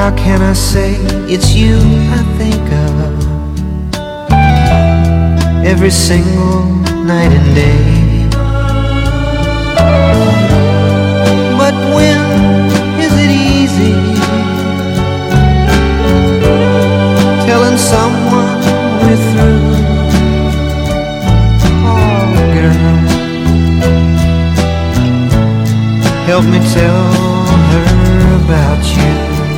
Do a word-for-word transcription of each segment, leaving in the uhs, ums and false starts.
How can I say it's you I think of every single night and day? But when is it easy telling someone we're through? Oh girl, help me tell her about you.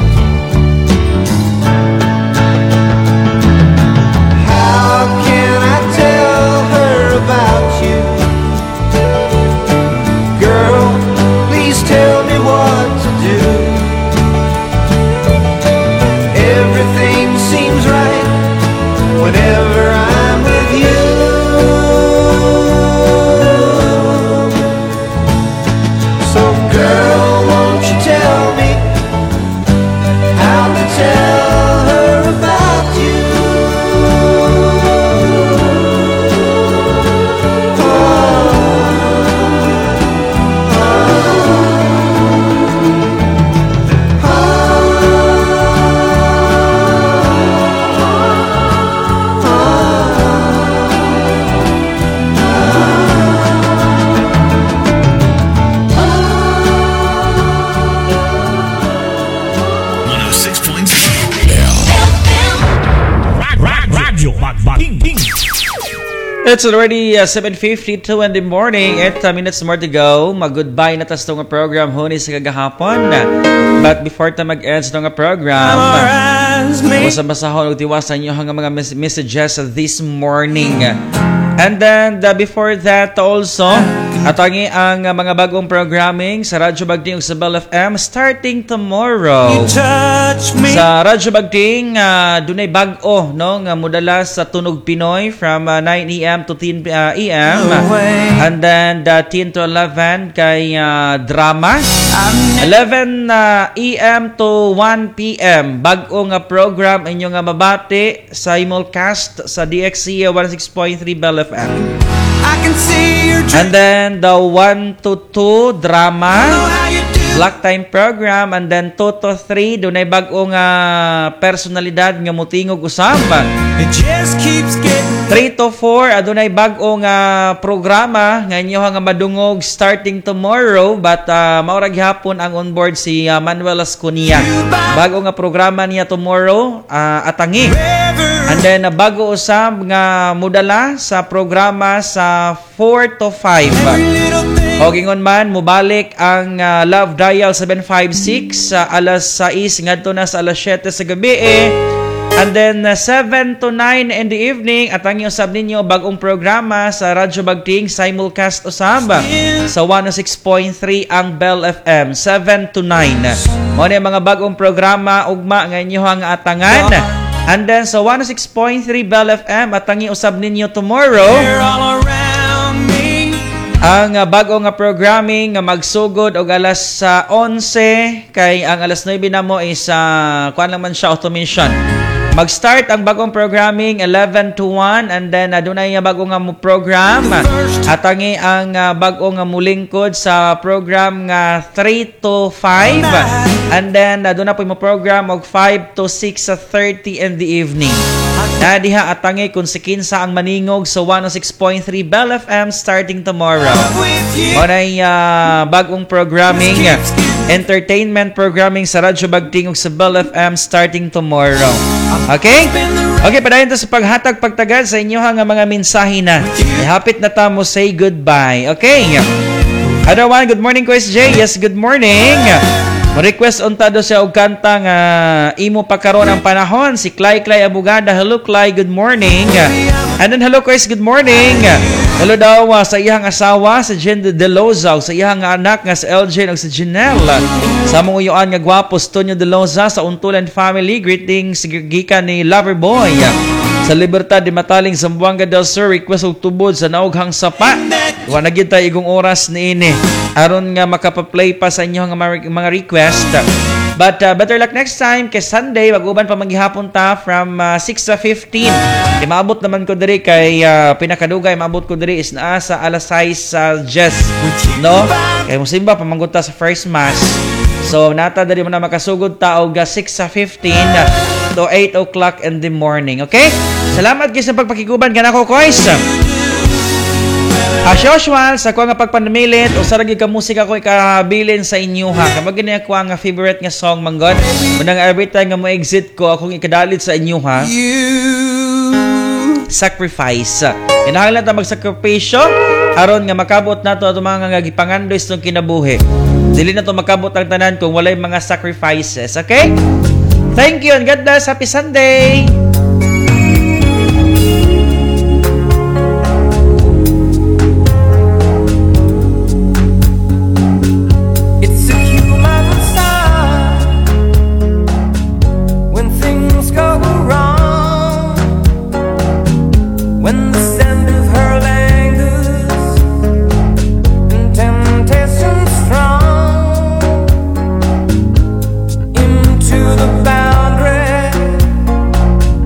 It's already uh, seven fifty-two in the morning. eight uh, minutes more to go. Mag-goodbye na tas itong program huni sa kagahapon. But before ta mag-end sa itong program, basa-basahon o tiwasan nyo hanggang mga mes- messages this morning. And then, the, before that also, atangi ang uh, mga bagong programming sa Radyo Bagting sa Bell F M starting tomorrow. Sa Radyo Bagting, uh, dunay bag-o, no? Nga mudala sa Tunog Pinoy from uh, nine a.m. to ten a.m. And then, the ten to eleven kay uh, drama. eleven a.m. to one p.m. Bag-o nga program inyo nga mabati sa simulcast sa D X C one oh six point three Bell F M. And then the one to two drama Black Time program, and then two to three dunay bag-o nga personalidad nga mutingog usab. three to four adunay bag-o nga programa nga inyo nga madungog starting tomorrow, but uh, maurag hapon ang on board si uh, Manuel Ascunia. Bag-o nga programa niya tomorrow, uh, atangi. And then uh, bago usab nga mudala sa programa sa four to five. O gingon man, mubalik ang uh, Love Dial seven five six sa uh, alas sais ngadto na sa alas siyete sa gabi eh. And then uh, seven to nine in the evening at ang usab ninyo bagong programa sa Radyo Bagting simulcast usab sa one oh six point three ang Bell F M seven to nine. Mo ni mga bagong programa ugma nga inyo ang atangan. And then sa one oh six point three Bell F M at ang usab ninyo tomorrow ang uh, bago nga programming nga magsugod og alas sa uh, eleven kay ang alas nine na mo is uh, kuan lang man siya automation. Mag-start ang bagong programming eleven to one, and then adunay uh, bago nga mo program at angi ang uh, bago nga mulingkod sa program nga three to five, and then aduna po mo program og five to six thirty in the evening. Na diha atangi kung si kinsa ang maningog sa one oh six point three Bell F M starting tomorrow. Onay uh, bagong programming, entertainment programming sa Radyo Bagting ug sa Bell F M starting tomorrow. Okay? Okay, padayon ta sa paghatag pagtagad sa inyo nga mga mensahe na. Hapit na ta mo say goodbye. Okay? Other one, good morning, Quiz J. Yes, good morning. Request unta do siya og kanta nga imo pa karon ang panahon, si Clay Clay Abugada. Hello Clay, good morning. And then hello Chris, good morning. Hello daw uh, sa iyang asawa sa Jen De Loza, sa iyang anak nga sa L J ug sa Janelle. Sa mong uyuan nga gwapo Tonyo De Loza sa Untulan family, greetings gikan ni Loverboy. Sa Libertad de Mataling Zamboanga del Sur, request og tubod sa naughang sapa. Wa na gyud tay igong oras niini aron nga makapa-play pa sa inyo nga mga request. But uh, better luck next time kay Sunday mag-uban pa maghihapon ta from uh, six to fifteen. Di maabot naman ko diri kay uh, pinakadugay maabot ko diri is naa sa alas sais sa uh, Jess, no? Kay musimba pamangguta sa first mass. So, nata dali mo na makasugod tao ga six sa fifteen to eight o'clock in the morning. Okay? Salamat guys sa pagpakikuban ka na ko, guys. As usual, sa ko nga pagpanamilit o sa ragi ka musika ko ikabilin sa inyo ha. Kamag gani ako ang favorite nga song manggod. Unang every time nga mo exit ko, akong ikadalit sa inyo ha. Sacrifice. Kinahanglan ta magsakripisyo aron nga makabot nato ato mga nga gipangandoy sa kinabuhi. Dili na to makabot ang tanan kung walay mga sacrifices. Okay? Thank you and God bless. Happy Sunday! To the boundary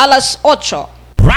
alas otso.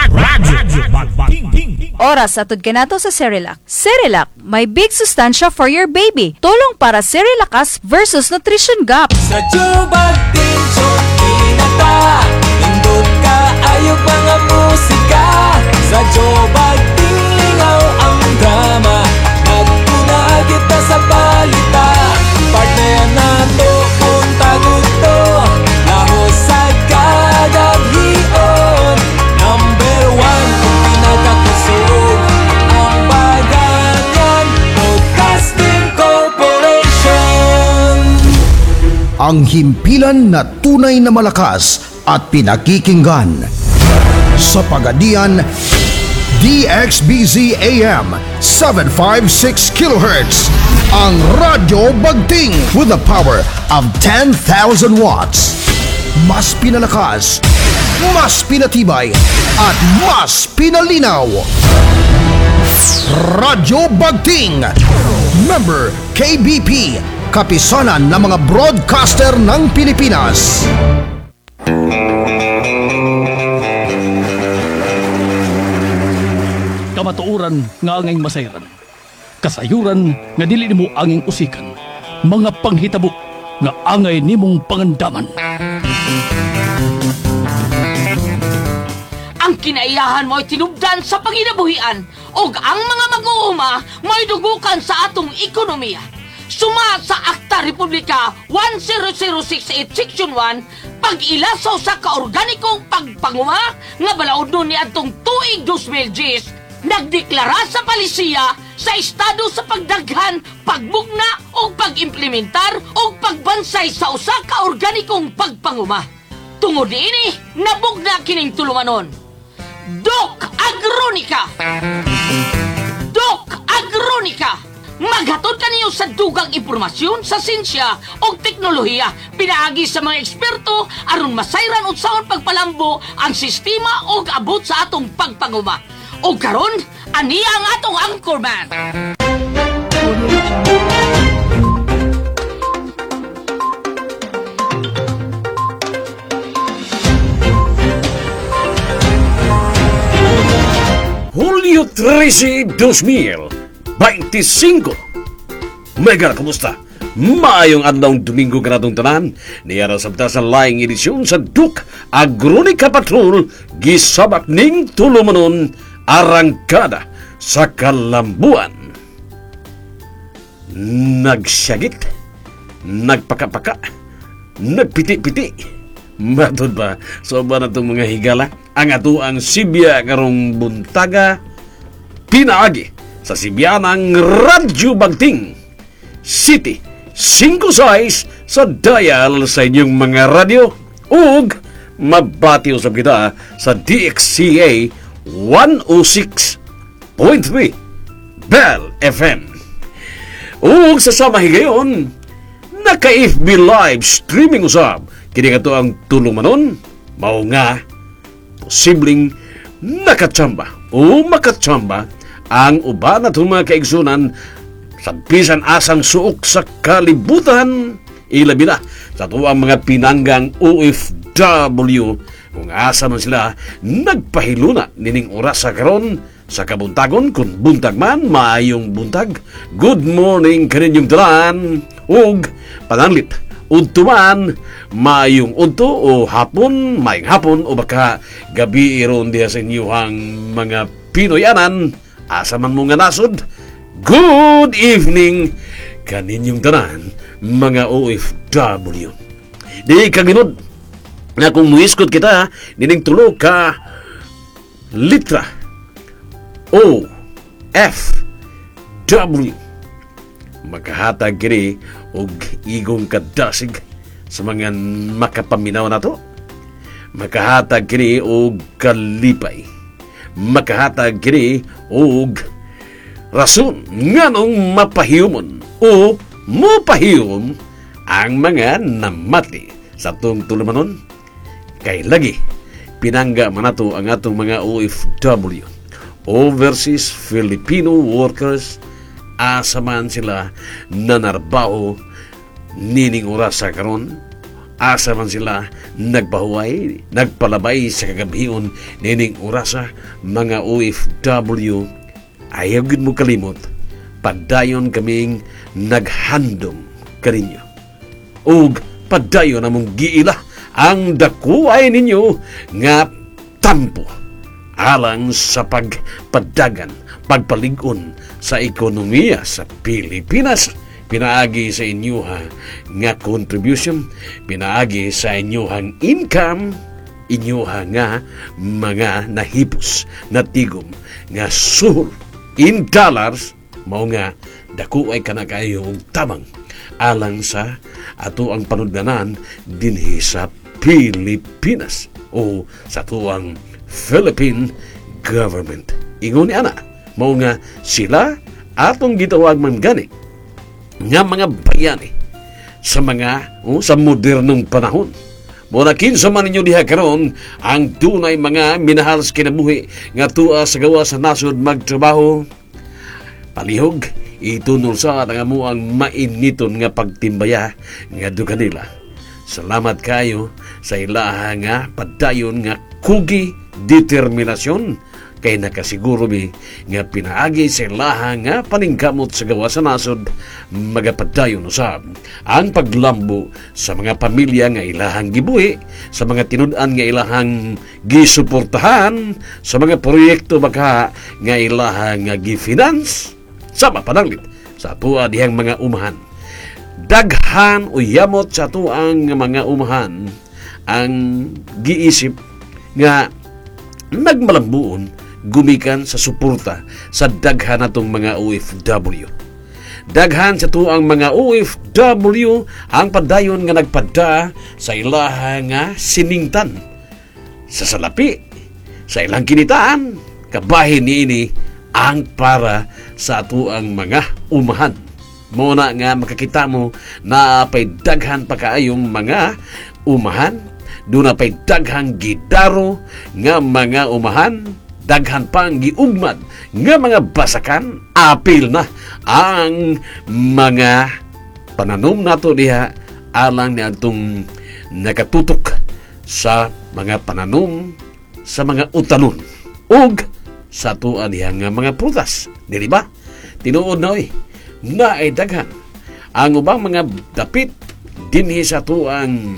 Oras atod kanato sa Cerelac. Cerelac, may big sustansya for your baby. Tulong para Cerelakas versus nutrition gap. Sa jubag tinson pinata Indot ka ayog mga musika Sa jubag tinlingaw ang drama Nagtuna kita sa balita Partner na to kung tagod to Lahos sa kadaghion Number one kung pinakakusog Ang Baganyan Broadcasting Corporation. Ang himpilan na tunay na malakas at pinakikinggan. Sa Pagadian, D X B Z A M seven fifty-six kilohertz. Ang Radyo Bagting with the power of ten thousand watts. Mas pinalakas, mas pinatibay, at mas pinalinaw. Radyo Bagting. Member K B P. Kapisanan ng mga broadcaster ng Pilipinas. Kamatuoran nga angay masayran. Kasayuran nga dili nimo anging usikan. Mga panghitabo nga angay nimong pangandaman. Ang kinaiyahan mo ay tinubdan sa panginabuhian ug ang mga mag-uuma may dugukan sa atong ekonomiya. Suma sa Akta Republika one zero zero six eight Section one, pag-ilasaw sa kaorganikong pagpanguma nga balaod nun ni atong tuig two thousand ten, nagdeklara sa palisiya sa estado sa pagdaghan, pagbugna o pag-implementar o pagbansay sa usa ka organikong pagpanguma. Tungod ini, nabugna kining tulumanon. Doc Agronica! Doc Agronica! Maghatod kaniyo sa dugang impormasyon sa sinsya o teknolohiya pinaagi sa mga eksperto aron masayran unsaon pagpalambo ang sistema o abot sa atong pagpanguma. O karon, aniya ang atong anchorman. Hulyo trece, dos mil veinticinco. Mega, kumusta? Maayong adlawng Domingo gradong tanan. Niyara sabta sa laing edisyon sa Duke Agronica Patrol gisabak ning tulumanon arangkada sa kalambuan. Nagsyagit, nagpakapaka, nagpiti-piti. Matod ba, soba na itong mga higala ang ato ang Sibya karong buntaga pinaagi sa Sibyanang Radyo Bagting City five six sa dial sa inyong mga radyo ug mabati usab kita sa D X C A one oh six point three Bell F M. Ug sa sama higayon naka-F B live streaming usab kini kato ang tulong manon mao nga posibleng nakatsamba o makatsamba ang uban at mga kaigsunan sa bisan asang suok sa kalibutan, ilabi na sa tuwang mga pinanggang O F W kung asa man sila nagpahiluna nining oras sa karon sa kabuntagon kung buntag man maayong buntag. Good morning kaninyong tanan ug pananglit udto man maayong udto o hapon maayong hapon o baka gabi iron diya sa inyong mga Pinoyanan. Asa man mo nga nasod, good evening kaninyong tanan, mga O F W. Di kaginod na kung muiskot kita, nining tulo ka litra O F W. Makahatag kini og igong kadasig sa mga makapaminaw na to. Makahatag kini og kalipay. Makahatag kini og rason nganong mapahiyumon o mopahiyum ang mga namati sa atong tulumanon. Kay lagi pinangga man nato ang atong mga O F W, Overseas Filipino Workers, asa man sila nanarbaho nining oras sa karon asa man sila nagpahuway, nagpalabay sa kagabion nining orasa mga O F W. Ayaw gid mo kalimot, padayon kaming naghandom kaninyo. Ug padayon namong giila ang dakuay ninyo nga tampo alang sa pagpadagan, pagpalig-on sa ekonomiya sa Pilipinas. Pinaagi sa inyuha nga contribution, pinaagi sa inyuhang income, inyuha nga mga nahipos na tigom nga suhol in dollars, mao nga dako ay kana kayo og tabang alang sa ato ang panudnanan dinhi sa Pilipinas o sa tuang Philippine government. Ingon ni ana, mao nga sila atong gitawag man gani nga mga bayani sa mga oh, sa modernong panahon. Muna kinsa man ninyo diha karon ang tunay mga minahal sa kinabuhi nga tua sa gawa sa nasod magtrabaho. Palihog, itunol sa nga mo ang mainiton nga pagtimbaya nga do kanila. Salamat kayo sa ilaha nga padayon nga kugi determinasyon kay nakasiguro mi nga pinaagi sa ilaha nga paningkamot sa gawa sa nasod magapadayon usab ang paglambo sa mga pamilya nga ilahang gibuhi, sa mga tinud-an nga ilahang gisuportahan, sa mga proyekto baka nga ilahang nga gifinance sama pananglit sa atua dihang mga umahan. Daghan o yamot sa tuang mga umahan ang giisip nga nagmalambuon gumikan sa suporta sa daghan natong mga O F W. Daghan sa tuang mga O F W ang padayon nga nagpada sa ilaha nga siningtan sa salapi sa ilang kinitaan kabahin niini ang para sa atuang mga umahan. Muna nga makakita mo na pay daghan pa kaayong mga umahan, doon na pay daghang gidaro nga mga umahan, daghan pang giugmad nga mga basakan, apil na ang mga pananom nato diha alang ni atong nakatutok sa mga pananom sa mga utanon ug sa tuan diha nga mga prutas, dili ba? Tinuod na oy, na ay daghan ang ubang mga dapit dinhi sa tuang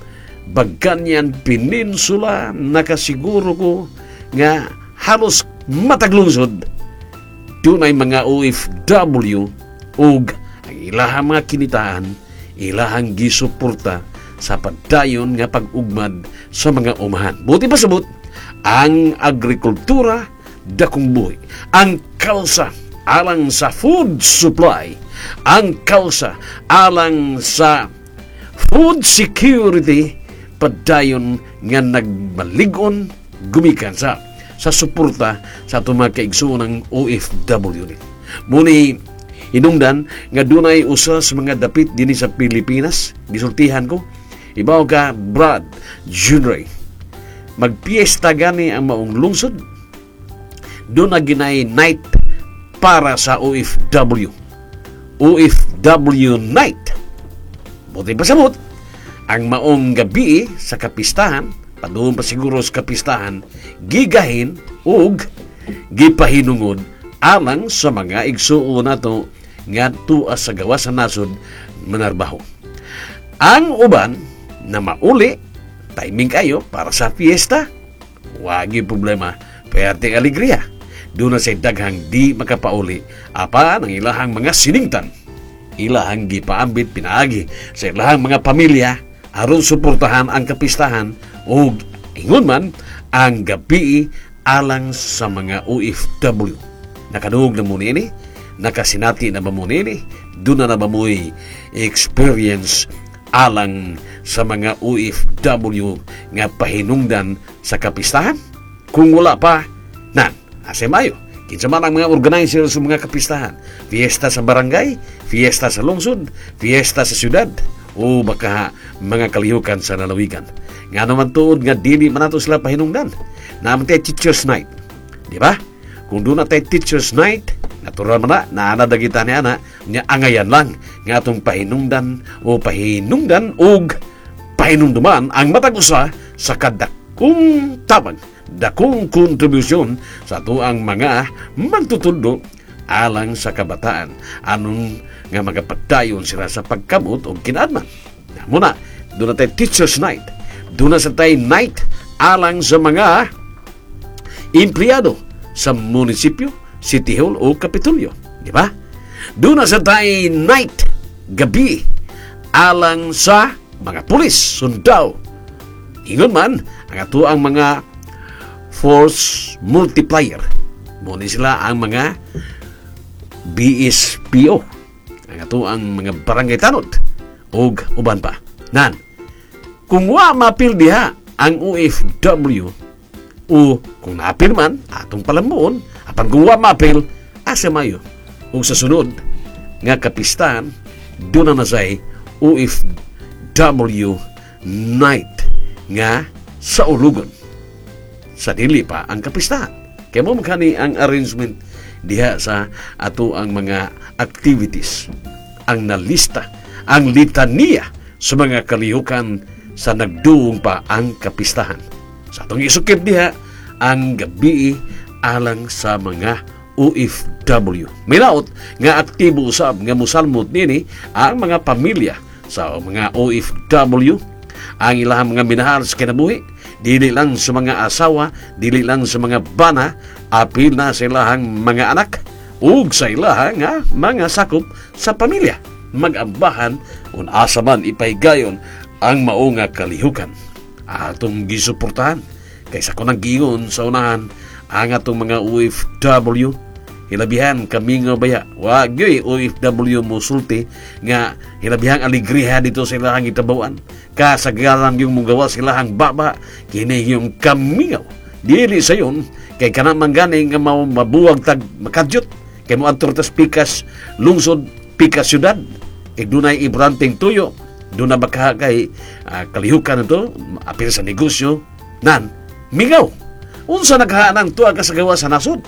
Baganyan Peninsula. Nakasiguro ko nga halos mataglungsod dunay mga O F W ug ang ilahang mga kinitaan ilahang gisuporta sa padayon nga pag-ugmad sa mga umahan. Buti pa sabot ang agrikultura dakong buhi, ang kalsa alang sa food supply, ang kalsa alang sa food security, padayon nga nagmaligon gumikan sa sa suporta sa itong mga kaigsuon ng O F W. Muni inungdan nga dunay usa sa mga dapit dinhi sa Pilipinas, gisultihan ko, ibaw ka Brad Junior, magpiesta gani ang maong lungsod, doon na ginay night para sa O F W. O F W night. Buti pa sabot, ang maong gabi sa kapistahan, padoon pa siguro sa kapistahan, gigahin ug gipahinungod alang sa mga igsuon nato nga tua sa gawa sa nasod manarbaho. Ang uban na mauli, timing kayo para sa fiesta, wagi problema, perting alegria. Doon na sa daghang di makapauli apa ng ilahang mga siningtan, ilahang gipaambit pinaagi sa ilahang mga pamilya aron suportahan ang kapistahan o ingon man ang gabi alang sa mga O F W. Nakaduog na muna ini, nakasinati na ba muna ini, doon na na ba mo'y experience alang sa mga O F W nga pahinungdan sa kapistahan? Kung wala pa, nan, asa mayo, kinsa man ang mga organizer sa mga kapistahan, fiesta sa barangay, fiesta sa lungsod, fiesta sa syudad, o baka mga kalihukan sa lalawigan. Nga naman tuod nga dili man nato sila pahinungdan. Naman tayo teacher's night, di ba? Kung doon na tayo teacher's night, natural man na, naanadagita ni ana, niya angayan lang nga atong pahinungdan o pahinungdan og pahinungdan mahinumduman ang matag usa sa kadakong tabang, dakong kontribusyon sa tuang mga magtutudlo alang sa kabataan anong nga magapagdayon sila sa pagkamot o kinadman. Muna, doon na tayo Teacher's Night. Doon na sa tayo night alang sa mga empleyado sa munisipyo, city hall o kapitulyo. Di ba? Doon na sa tayo night, gabi, alang sa mga pulis, sundao. Ingon man, ang ato ang mga force multiplier. Muna sila ang mga B S P O. Ang ato ang mga barangay tanod. O uban pa. Nan, kung wa mapil diha ang O F W o kung napil man, atong palamuon, apan kung wa mapil, asa mayo. O sa sunod, nga kapistahan, doon na nasay O F W night nga sa ulugon. Sa dili pa ang kapistahan. Kaya mo magkani ang arrangement diha sa ato ang mga activities. Ang nalista, ang litania sa mga kalihukan sa nagduong pa ang kapistahan. Sa atong isukip diha, ang gabi alang sa mga O F W. Minaot nga aktibo usab nga musalmot nini ang mga pamilya sa mga O F W, ang ilang mga minahal sa kinabuhi, dili lang sa mga asawa, dili lang sa mga bana, apil na sa ilahang mga anak, ug sa ilahang nga mga sakop sa pamilya. Mag-ambahan kung asa man ipaygayon ang maunga kalihukan. Atong gisuportahan, kaysa ko nang giingon sa unahan, ang atong mga O F W, hilabihan kami nga baya. Wag yoy O F W musulti nga hilabihan aligriha dito sa ilahang itabawan. Kasagaran yung mugawa silahang baba, kini yung kamingaw. Dili sa yun, kay kanang mangganing nga mau mabuwag tag makadyot, kay mo antor tas pikas lungsod, pikas syudad, kay dunay ibranteng tuyo, doon na baka kay uh, kalihukan ito, apil sa negosyo, nan, mingaw. Unsa naghaanang tuwa kasagawa sa nasod?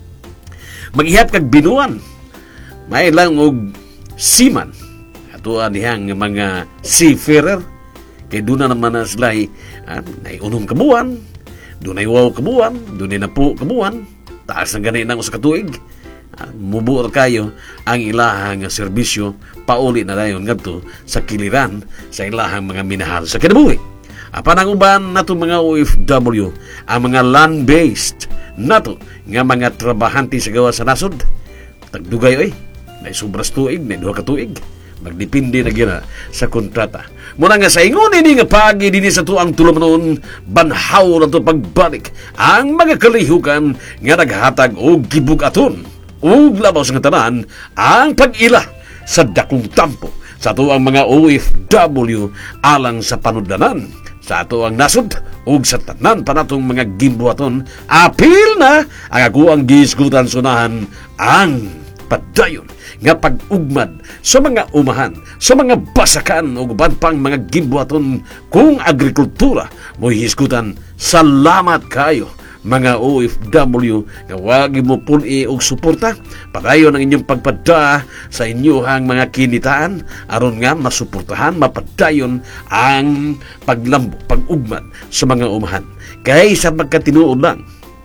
Maghihap kag binuan, may lang og seaman, ato anihang mga seafarer, kay doon na naman na sila ay uh, naiunom kabuan, doon ay wow kabuan, doon ay napo kabuan, taas ng ganit ng usa ka tuig, uh, mubuor kayo ang ilahang serbisyo, pauli na dayon ngadto sa kiliran sa ilahang mga minahal sa kinabuhi. Apan ang uban nato mga O F W, ang mga land-based nato nga mga trabahante sa gawa sa nasod, tagdugay oy, may sobras tuig, may duha ka tuig, magdepende na gina sa kontrata. Muna nga sa ingon ini nga pagi dinhi sa tuang tulumanon, banhaw na to pagbalik ang mga kalihukan nga naghatag og gibugaton ug labaw sa tanan ang pag-ila sa dakong tampo sa tuang mga O F W alang sa panudlanan sa ato ang nasod ug sa tanan pa natong mga gimbuhaton. Apil na ang ako ang gisgutan sunahan ang padayon nga pag-ugmad sa mga umahan, sa mga basakan ug uban pang mga gimbuhaton kung agrikultura mo hisgutan. Salamat kayo mga O F W nga wag mo puli og suporta padayon ang inyong pagpada sa inyohang mga kinitaan aron nga masuportahan mapadayon ang paglambo pag-ugmad sa mga umahan. Kay sa magkatinuod lang,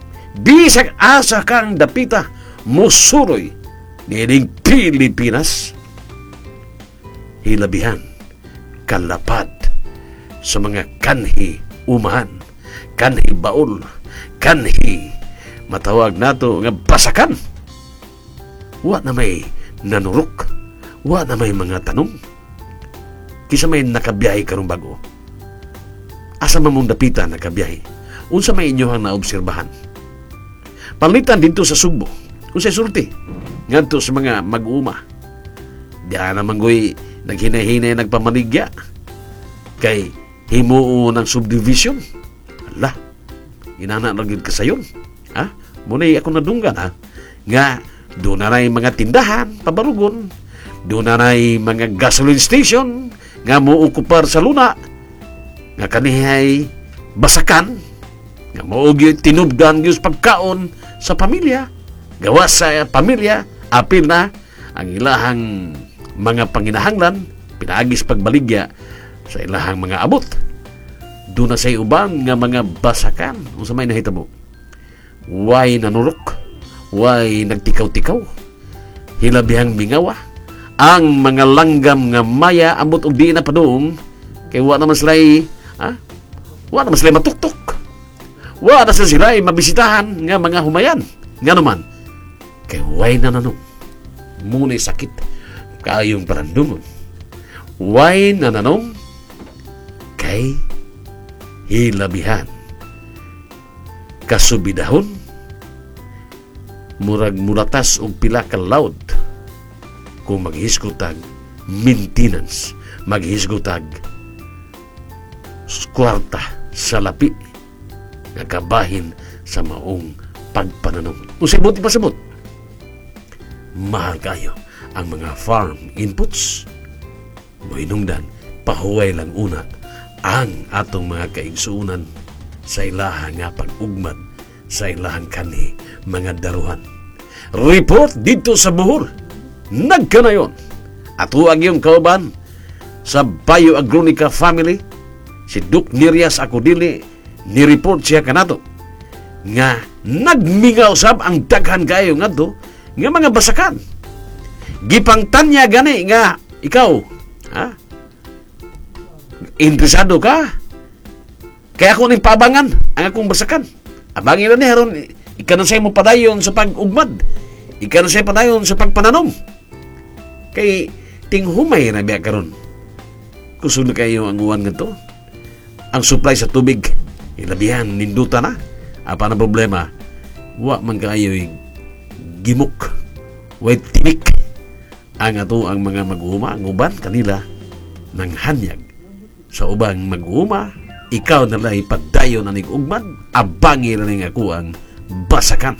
bisag asa kang dapita musuroy nining Pilipinas, hilabihan kalapad sa mga kanhi umahan, kanhi baol, kanhi matawag nato nga basakan. Wa na may nanurok, wa na may mga tanong. Kisa may nakabiyahe karong bago, asa mamong dapita nakabiyahe, unsa may inyohang naobserbahan. Palitan dito sa Subo, unsay sulti ngadto sa mga mag-uma, diya naman goy naghinay-hinay nagpamaligya kay himuo ng subdivision. Ala, inana lagi kasayon, ha? Munay ako nadunggan, ha? Nga doon na ray mga tindahan pabarugon, doon na ray mga gasoline station nga muukupar sa luna, nga kanihay basakan nga moogi tinubdan gyud pagkaon sa pamilya, gawa sa pamilya, apil na ang ilahang mga panginahanglan, pinaagis pagbaligya sa ilahang mga abot. Doon na say ubang nga mga basakan kung sa may nahitabo. Way nanurok, way nagtikaw-tikaw, hilabihang mingawa, ang mga langgam nga maya amot og di na padung kay wa naman sila ha? Wa naman sila matuktok. Wa na sila mabisitahan nga mga humayan. Nga naman kay way na nanong muna'y sakit kayong parandungon. Way na nanong kay hilabihan kasubidahon murag mulatas og pila ka loud kung maghisgotag maintenance, maghisgotag kwarta sa lapi nga kabahin sa maong pagpananom. Usibot ipasabot, mahal kayo ang mga farm inputs. Moinungdan, pahuway lang una ang atong mga kaigsuunan sa ilaha nga pag-ugmad sa ilahang kanhi mga daruhan. Report dito sa Bohol, nagkanayon at huwag yung kauban sa Bayo Agronica family, si Duke Nerias Acudili, ni-report siya kanato nga nagmingaw sab ang daghan kayo nga to nga mga basakan. Gipang tanya gani nga ikaw, ha? Interesado ka? Kaya ako ning pabangan ang akong basakan. Abangin na ni haron ika na say mo padayon sa pag-ugmad. Ika na say padayon sa pagpananom. Kay tinghumay na biya karon. Kusog na kayo ang uwan nga to. Ang supply sa tubig ilabihan ninduta na. Apa na problema? Wa man kayo gimok. Way timik. Ang ato ang mga mag-uuma, ang uban kanila nang hanyag sa ubang mag-uuma. Ikaw na lang ipadayo na nig-ugmad, abangi na ning ako ang basakan.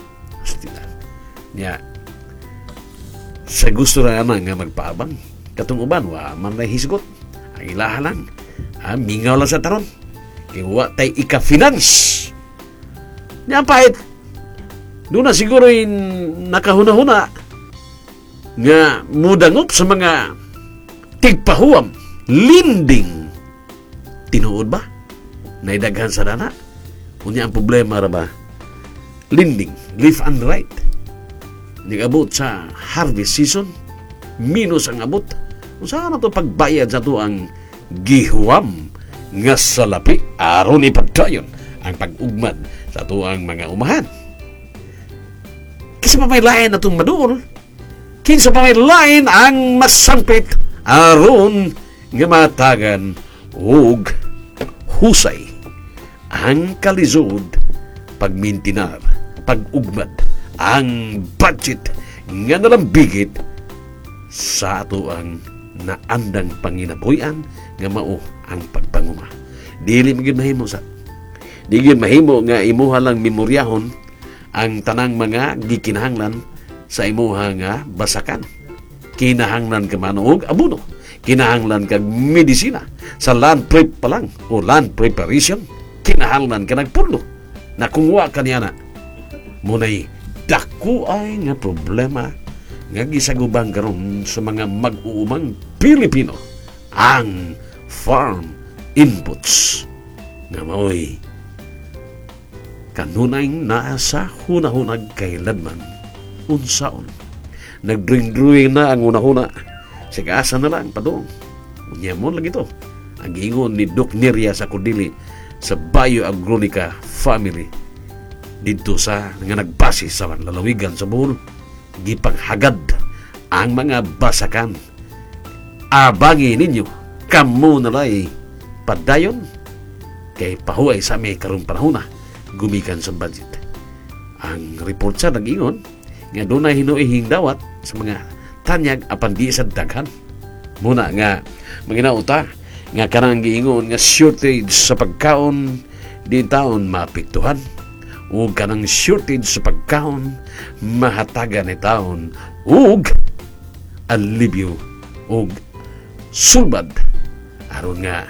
Niya, sa gusto na naman nga magpaabang, katong uban, wa man na hisgot. Ang ilaha lang, ha, mingaw lang sa taron. Iwa tay ika-finance. Niya, pahit, doon na siguro yung nakahuna-huna nga mudangop sa mga tigpahuam, linding. Tinuod ba? Naidaghan sa dana? Unya ang problema ra ba? Linding, left and right. Nag-abot sa harvest season, minus ang abot. Kung saan na ito pagbayad sa ito ang gihuam nga salapi, aron ipagdayon ang pag-ugmad sa ito ang mga umahan. Kasi pa may lain na itong maduol, kinsa pa may lain ang masampit, aron nga matagan og husay ang kalisod pagmintinar, pag-ugmad ang budget nga nalambigit sa ato ang naandang panginabuyan nga mao ang pagpanguma. Dili magid mahimo sa di gyud mahimo nga imuha lang memoryahon ang tanang mga gikinahanglan sa imuha nga basakan. Kinahanglan ka man og abono, kinahanglan kag medisina sa land prep pa lang o land preparation, kinahanglan ka nagpulo na kungwa ka niya na muna'y dako ay nga problema nga gisagubang karon sa mga mag-uumang Pilipino ang farm inputs nga mao'y kanunay naa sa hunahunag kay ladman unsaon nagdring-dring na ang una-una. Sigasa na lang, padong. Unyamon lang ito. Ang ingon ni Doc Neria sa Cordili sa Bayo Agronica family dito sa nga nagbase sa lalawigan sa Bohol. Gipanghagad ang mga basakan. Abangi ninyo, kamo nalay padayon kay pahuay sa may karong panahon na gumikan sa budget. Ang report sa nag-ingon nga doon na hinuihing dawat sa mga tanyag apan di sa daghan. Muna nga manginauta nga kanang giingon nga shortage sa pagkaon di taon maapektuhan ug kanang shortage sa pagkaon mahatagan ni taon ug alibyo ug sulbad aron nga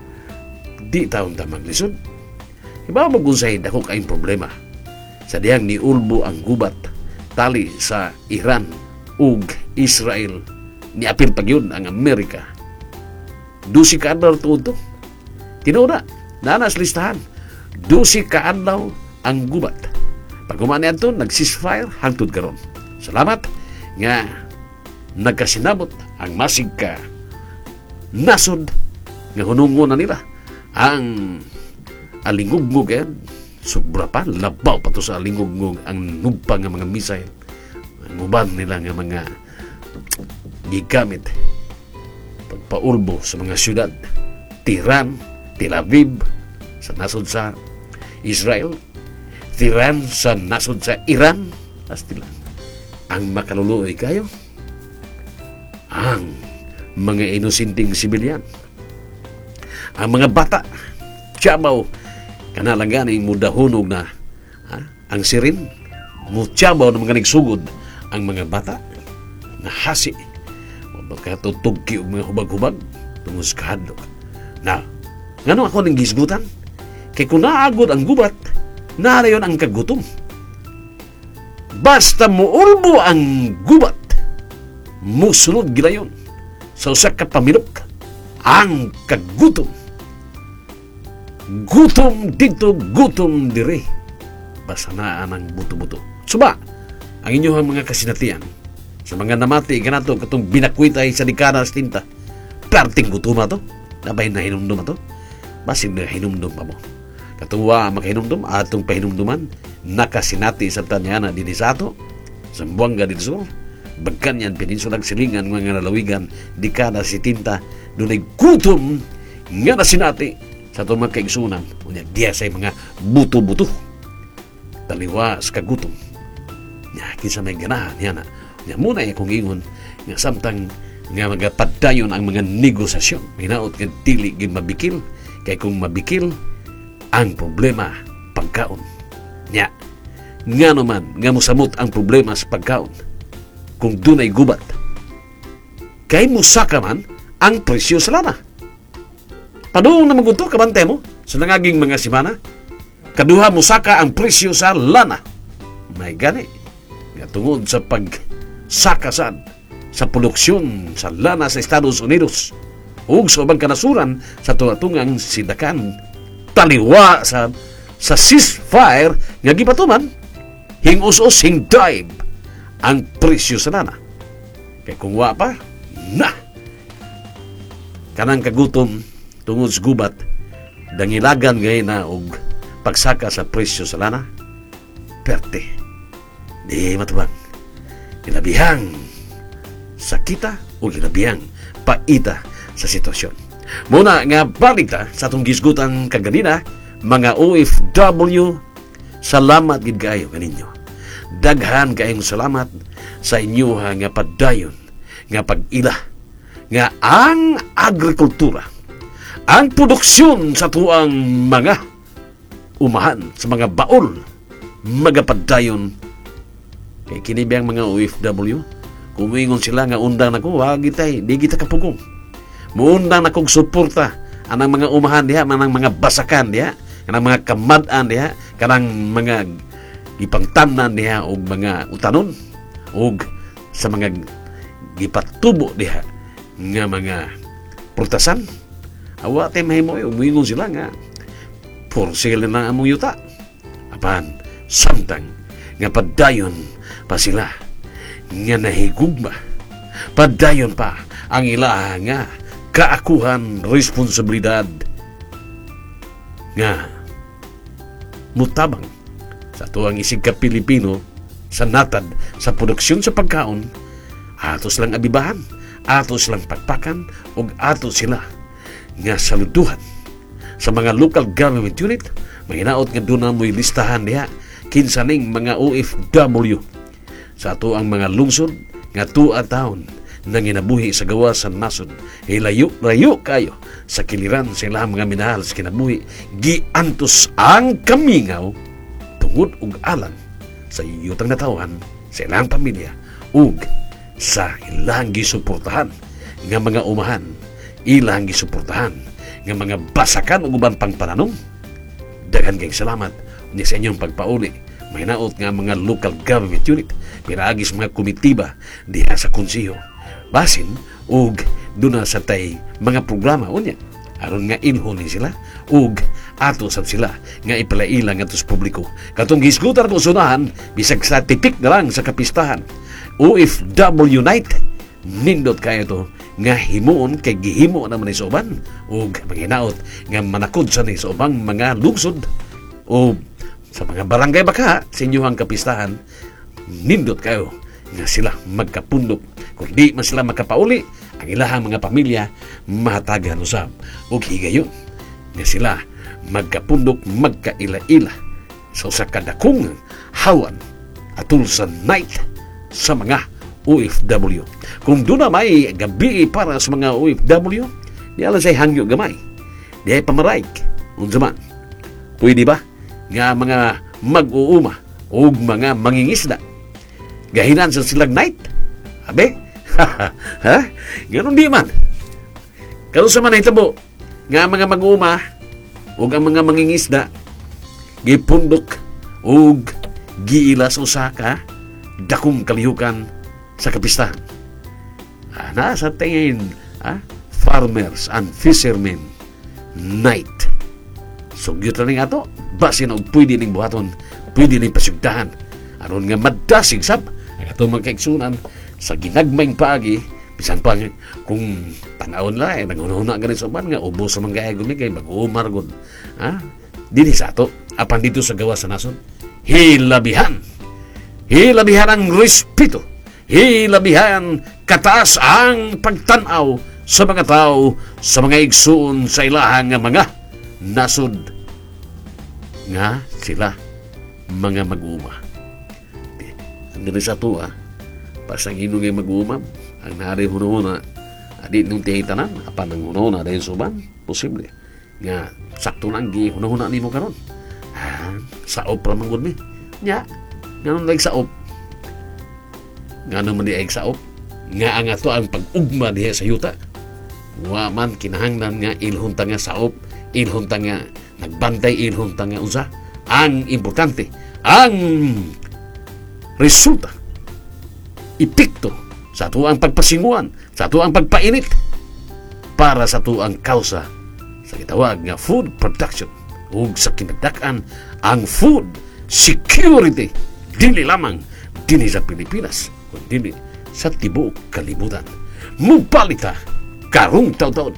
di taon ta maglisod. Iba magunsay dako kaayong problema sa diyang ni ulbo ang gubat tali sa Iran ug Israel ni apil pagyud ang Amerika dusi ka adlaw tuod to. Tinuod na, nanas listahan. Dusi ka adlaw ang gubat. Pag umani ato, nag-ceasefire hangtod karon. Salamat nga nagkasinabot ang masig ka nasod nga hunungo na nila ang alingugngog eh, sobra pa, labaw pa to sa alingugngog ang nugpa nga mga missile, ang uban nila nga mga gigamit pagpaulbo sa mga syudad, Tehran, Tel Aviv sa nasod sa Israel, Tehran sa nasod sa Iran, astila ang makaluluoy kayo ang mga inusinting sibilyan, ang mga bata tiyabaw kanalangani mudahunog na ha? Ang sirin mutyabaw ng mga nagsugod ang mga bata na hasi o baka tutugki og mga hubag-hubag tungod sa kahadlok. Na ngano ako ning gisgutan kay kung naagod ang gubat narayon ang kagutom. Basta muulbo ang gubat musunod gilayon sa usa ka pamilok ang kagutom. Gutom dito, gutom dire. Basta na ang buto-buto. Suba, ang inyong mga kasinatian sa mga namati kanato katong binakwitay sa dekada sesenta. Perting gutom to. Nabay na hinumdum to. Basin na hinumdum pa mo. Katuwa makahinumdum atong pahinumduman nakasinati sa tanyana din sa ato sa Buanga del Sur. Bagkan yan peninsulang silingan mga nalawigan dekada setenta dunay gutom nga nasinati sa itong mga kaigsunan, unya diya sa mga buto-buto. Taliwa sa kagutom. Nya, kinsa may ganahan, yan na. Nya, muna yung kong ingon, nga samtang nga magapadayon ang mga negosasyon. Minaot nga dili gin mabikil, kay kung mabikil, ang problema, pagkaon. Nya, nga naman, nga musamot ang problema sa pagkaon. Kung dunay gubat, kay musaka man ang presyo sa lana. Padung na magunto, kabante mo, sa nangaging mga simana, kaduha musaka ang presyo sa lana. May gani, nga tungod sa pagsakasan sa produksyon sa lana sa Estados Unidos ug sa ubang kanasuran sa tunga-tungang sidakan taliwa sa sa ceasefire nga gipatuman hing-us-us hing-dive ang presyo sa lana. Kaya kung wa pa, na kanang kagutom tungod sa gubat, dangilagan ngayon na og pagsaka sa presyo sa lana, perte. Di matubang. Ilabihang sakita o ilabihang paita sa sitwasyon. Muna nga balik ta sa atong gisgutang kaganina, mga O F W, salamat gid kaayo kaninyo. Daghan kaayong salamat sa inyo nga padayon, nga pag-ila, nga ang agrikultura, ang produksyon sa tuang mga umahan, sa mga baol, magapadayon. Kay kinibiyang mga O F W, kumingon sila nga undang na ko, wag itay, di kita kapugong. Muundang na kong suporta anang mga umahan diha, anang mga basakan diha, kanang mga kamadan diha, kanang mga ipangtanan diha o mga utanon, o sa mga gipatubo diha nga mga prutasan. Awa tayo mahimoy, umingon sila nga for sale na among yuta. Apan, samtang nga padayon pa sila nga nahigugma. Padayon pa ang ila nga kaakuhan responsibilidad nga mutabang sa tuwang isig ka Pilipino sa natad sa produksyon sa pagkaon. Atos lang abibahan, atos lang pagpakan, ug atos sila nga saluduhan sa mga local government unit. Mahinaot nga doon na mo'y listahan diha kinsaning mga O F W sa ato ang mga lungsod nga tuwa taon nang ginabuhi sa gawa sa nasod. Hilayo-layo kayo sa kiliran sa ilang mga minahal sa kinabuhi. Giantos ang kamingaw tungod ug alang sa iyutang natawan sa ilang pamilya ug sa ilang gisuportahan nga mga umahan, ilang gisuportahan nga mga basakan ug uban pang pananong. Daghan kayong salamat ni sa inyong pagpauli. May naot nga mga local government unit, pinaagis mga komitiba diha sa konseho, basin ug duna sa tay mga programa unya aron nga ilhon ni sila ug ato sab sila nga ipalaila nga sa publiko. Katong gisgutan ko sunahan bisag sa tipik na lang sa kapistahan. O F W night nindot kayo to nga himuon kay gihimo naman ni sa uban ug manghinaot nga manakod sa ni sa ubang mga lungsod o sa mga barangay baka sa inyong kapistahan. Nindot kayo nga sila magkapundok kung di man sila makapauli ang ilahang mga pamilya mahatagan usab ug higayon nga sila magkapundok magkaila-ila sa usa ka dakong hawan atul sa night sa mga O F W. Kung doon na may gabi para sa mga O F W, di alam say hangyo gamay, di ay pamaraik unsa man pwede ba nga mga mag-uuma o mga mangingisda gahinan sa silang night abe ha ganon di man karon sa man hitabo nga mga mag-uuma o ang mga mangingisda gipundok o giila sa usa ka dakong kalihukan sa kapistahan. Ah, nasa tingin ah, farmers and fishermen night. So gyud ning ato basin og pwede ning buhaton, pwede ning pasugdahan aron nga madasig sab ang ato magkaigsunan sa ginagmayng paagi bisan pa kung tanawon la eh naguna gani sa uban nga ubos sa mga gumi kay mag-umar gud. Ha? Dili sa ato apan dito sa gawas sa nason hilabihan. Hilabihan ang respeto. Hilabihan kataas ang pagtanaw sa mga tao sa mga igsoon sa ilahang nga mga nasod nga sila mga mag-uuma. Ang gani sa ato ah pasang ino nga mag-uuma ang nari hunahuna adi nung tihitanan apan ang hunahuna dahil suban posible nga sakto lang gi hunahuna nimo karon ah, saop ra man gud mi nya ngayon like saop nga naman di ay saop nga ang ato ang pag-ugma diha sa yuta wa man kinahanglan nga ilhunta nga saop ilhunta nga nagbantay ilhunta nga usa ang importante ang resulta epekto sa ato ang pagpasinguan sa ato ang pagpainit para sa ato ang kausa sa gitawag nga food production ug sa kinagdak-an ang food security dili lamang dili sa Pilipinas kundi sa tibuok kalibutan. Mupalita karong taud-taud.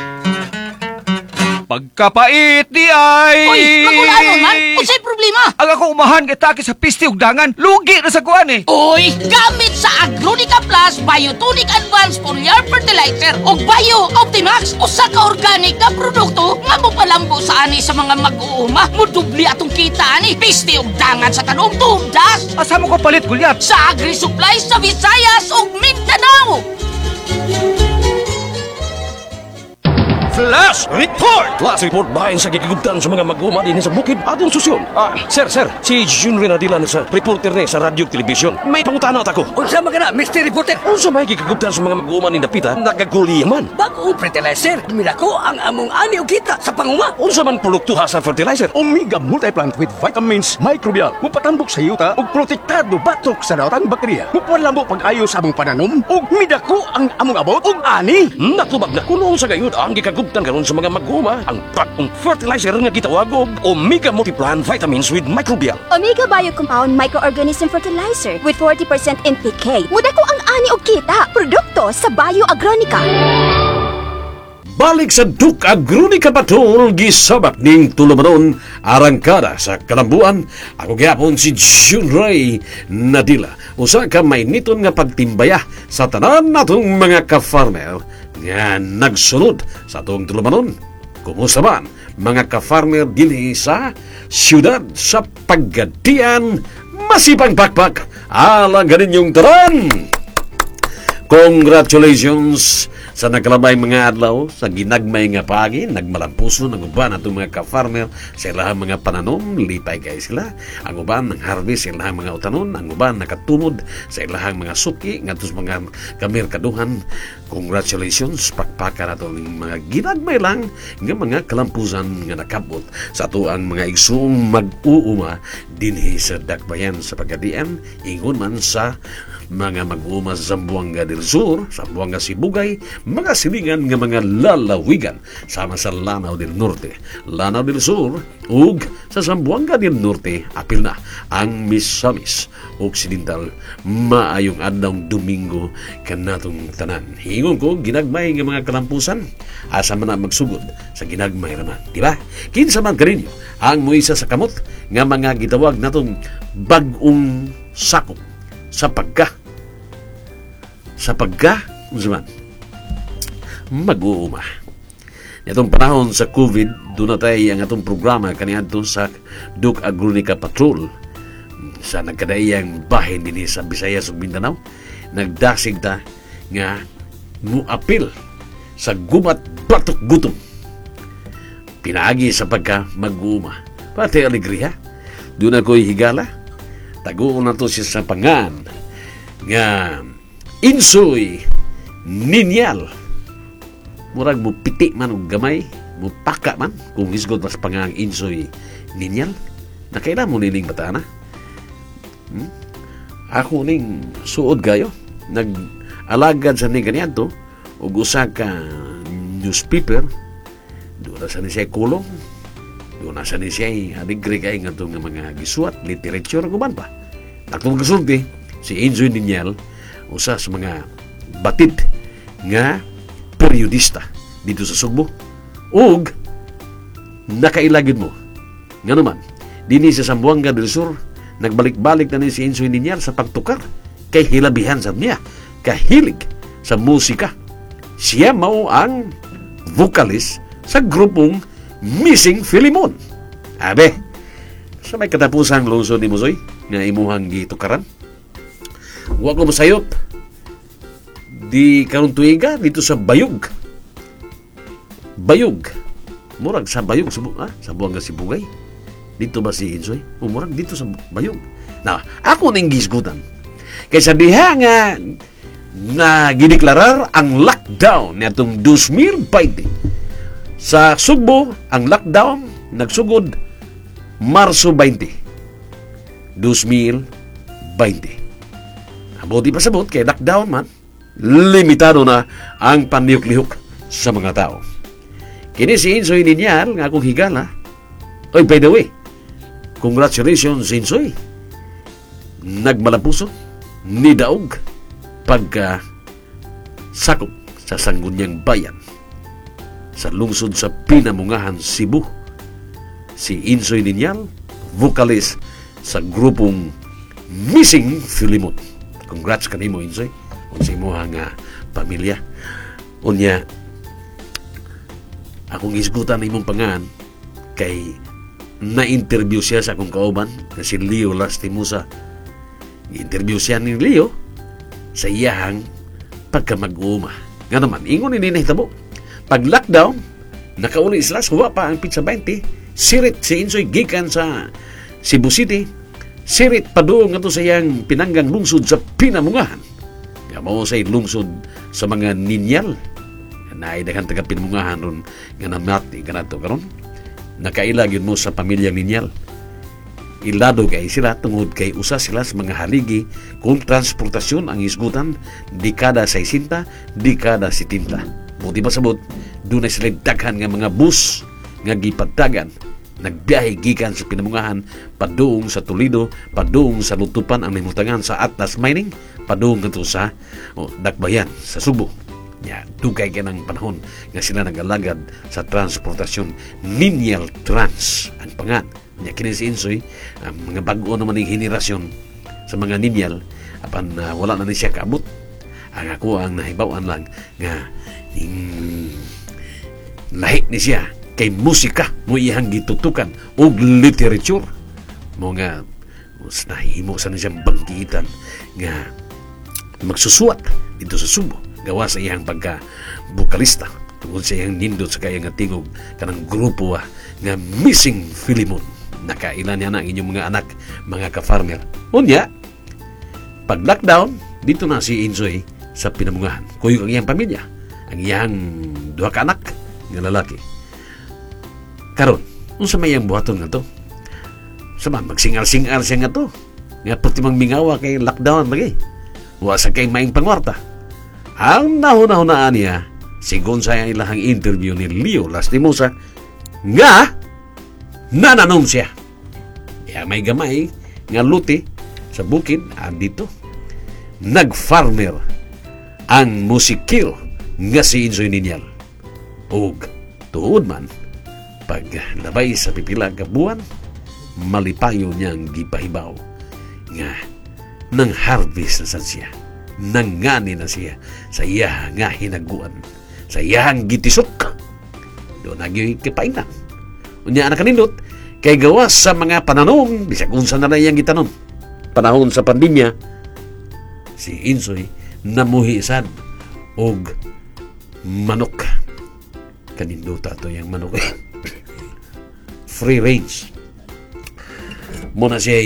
Pagkapait di ay... Uy, magulano man? Unsay problema? Ang ako umahan kay taki sa piste ug dangan, lugi na sa kuan eh. Uy, gamit sa Agronica Plus Biotonic Advanced Foliar Fertilizer o Bio Optimax, usa ka organic na produkto nga mopalambo sa ani sa mga mag-uuma. Mudubli atong kita ani piste ug dangan sa tanong tudas. Asa mo ko palit gulyat? Sa Agri Supply sa Visayas ug Mindanao. Flash Report! Flash Report bahin sa gigigubtan sa mga mag-uma din sa bukid atong susyon. Ah, sir, sir, si Jun Renadila na sa reporter ni sa radio television. May pangutana ako. Unsa man kana, Mister Reporter? Unsa may gigigubtan sa mga mag-uma ni Dapita nagaguli man? Bago fertilizer, minako ang among ani og kita sa panguma. Unsa man produktuha sa fertilizer? Omega Multiplant with vitamins microbial. Mupatambok sa yuta ug protektado batok sa daotang bakterya. Mupalambo pag-ayo sa among pananom ug midako ang among abot ug ani. Natubag na kuno sa gayud ang gikagubtan karon sa mga mag-uma ang bagong fertilizer nga gitawag og Omega Multiplant Vitamins with Microbial. Omega Bio Compound Microorganism Fertilizer with forty percent N P K. Mudako ang ani og kita. Produkto sa Bio Agronica. Balik sa Duke Agronica Patrol gisabak ning tulumanon arangkada sa kalambuan. Ako gyapon si June Ray Nadila. Usa ka mainiton nga pagtimbaya sa tanan natong mga ka-farmer nga nagsunod sa atong tulumanon. Kumusta man mga ka-farmer dinhi sa siyudad sa Pagadian, masipang pakpak alang ganin yung taran. Congratulations sa nakalabay mga adlaw sa ginagmay nga paagi, nagmalampuso ng uban atong mga ka-farmer sa ilahang mga pananom, lipay kay sila. Ang uban ng harvest sa ilahang mga utanon, ang uban nakatunod sa ilahang mga suki ngadto sa mga kamerkaduhan. Congratulations, pakpakan nato ng mga ginagmay lang nga mga kalampusan nga nakabot sa ato ang mga igsoong mag-uuma dinhi sa dakbayan sa Pagadian, ingon man sa mga mag-uuma sa Zamboanga del Sur, Zamboanga Sibugay, mga silingan nga mga lalawigan sama sa Lanao del Norte, Lanao del Sur ug sa Zamboanga del Norte apil na ang Misamis Occidental. Maayong adlaw Domingo kanatong tanan. Hingon ko ginagmay nga mga kalampusan asa man na magsugod sa ginagmay raman, di ba? Kinsa man kaninyo ang moisa sa kamot nga mga gitawag natong bag-ong sakop sa pagka sa pagka man mag-uuma. Itong panahon sa COVID, doon na tayo ang atong programa kaniadto sa Duke Agronica Patrol sa nagkadaiyang bahin din sa Visayas ug Mindanao. Nagdasig ta nga muapil sa gumat batok gutom pinaagi sa pagka mag-uuma pati alegriya. Doon ako'y higala taguon na to siya sa pangan nga insoy ninyal. Murag mo piti man og gamay, mo paka man kung hisgot mas pangang insoy ninyal. Nakailan mo nining batana? Hmm? Ako ning suod gayo nag-alagad sa ning ganyan ug usa ka newspaper. Doon na sa ni siya kulong, doon na sa ni siya aligre kay nga itong mga gisuat, literature, guman pa. Naktong kasulti, si Enzoy Ninyal, usa sa mga batid nga periodista dito sa Sugbo. Ug nakailagid mo nga naman dinhi sa Zamboanga del Sur, nagbalik-balik na ni si Enzoy Ninyal sa pagtukar kay hilabihan sa niya kahilig sa musika. Siya mao ang vocalist sa grupong Missing Philemon. Abe, sa may katapusang lungsod ni Musoy nga imuhang gitukaran. Wa ko masayop di karon tuiga dito sa Bayog. Bayog. Murag sa Bayog sa ah, sa Buanga Sibugay. Dito ba si Insoy? O murag dito sa Bayog. Na, ako ning gisgutan. Kay sa diha nga na gideklarar ang lockdown nitong two thousand twenty. Sa Sugbo, ang lockdown nagsugod Marso twenty, two thousand twenty. Abuti pa sabot kay lockdown man, limitado na ang panlihok-lihok sa mga tao. Kini si Insoy Ninyal nga akong higala. Oy, by the way, congratulations Insoy. Nagmalapuso ni daog pagka sakop sa Sangguniang Bayan sa lungsod sa Pinamungahan, Cebu. Si Insoy Ninyal, vocalist sa grupong Missing Philemon. Congrats kanimo Insoy kung sa imo nga pamilya. Unya, akong isgutan imong pangan kay na-interview siya sa akong kauban na si Leo Lastimosa. I-interview siya ni Leo sa iyahang pagka mag-uuma. Nga naman, ingon ni ninahitabo. Pag lockdown, nakauli sila sa huwa pa ang Pizza twenty, sirit si Insoy gikan sa Cebu City, sirit padoong nga to sa iyang pinanggang lungsod sa Pinamungahan. Nga mo sa lungsod sa mga Ninyal. Naidagan taga Pinamungahan ron nga namati ka na to karon. Nakailag yun mo sa pamilyang Ninyal. Ilado kay sila tungod kay usa sila sa mga haligi kung transportasyon ang isgutan dekada sixty, dekada seventy. Buti ba sabot, doon na sila daghan nga mga bus nga gipagdagan. Nagbiyahe gikan sa Pinamungahan, padoong sa Toledo, padoong sa Lutupan ang nimutangan sa Atlas Mining, padoong nga sa oh, Dakbayan sa Subo. Ya, dugay ka ng panahon nga sila nagalagad sa transportasyon. Ninyal Trans ang pangan. Nya kini si Insoy, ang mga bago naman ng henerasyon sa mga Ninyal, apan uh, wala na ni siya kaabot. Ang ako ang nahibawan lang nga ning lahi ni siya kay musika mo iyang gitutukan og literature mo nga mas nahimo sa siyang banggitan nga magsusuwat dito sa Subo gawa sa iyang pagka bukalista tungod sa iyang nindot sa kayang tingog kanang grupo ah, nga Missing Philemon. Nakailan niya na ang inyong mga anak, mga ka-farmer. Unya, pag lockdown, dito na si Insoy sa Pinamungahan. Kuyog ang iyang pamilya, ang iyang duha ka anak nga lalaki. Karon, unsa may iyang buhaton nga to? Sama, magsingar-singar siya nga to. Nga puti mang mingawa kay lockdown lagi. wa sa kay maing pangwarta. Ang nahuna-hunaan niya, sigon sa ilahang interview ni Leo Lastimosa, nga nananom siya. Ya may gamay nga luti sa bukid andito. Nag-farmer ang musikil nga si Insoy Ninyal. Og tuod man, pag labay sa pipila ka buwan, malipayo niyang gipahibaw nga nang harvest na sad siya. Nangani na siya sa iya nga hinaguan, sa iyang gitisok. Doon nagyoy kipainan. Unya na kanindot, kay gawas sa mga pananom, bisag unsa na na iyang gitanom. Panahon sa pandemya, si Insoy namuhi sad og manok. Kanindota to yung manok. Free range. Muna siya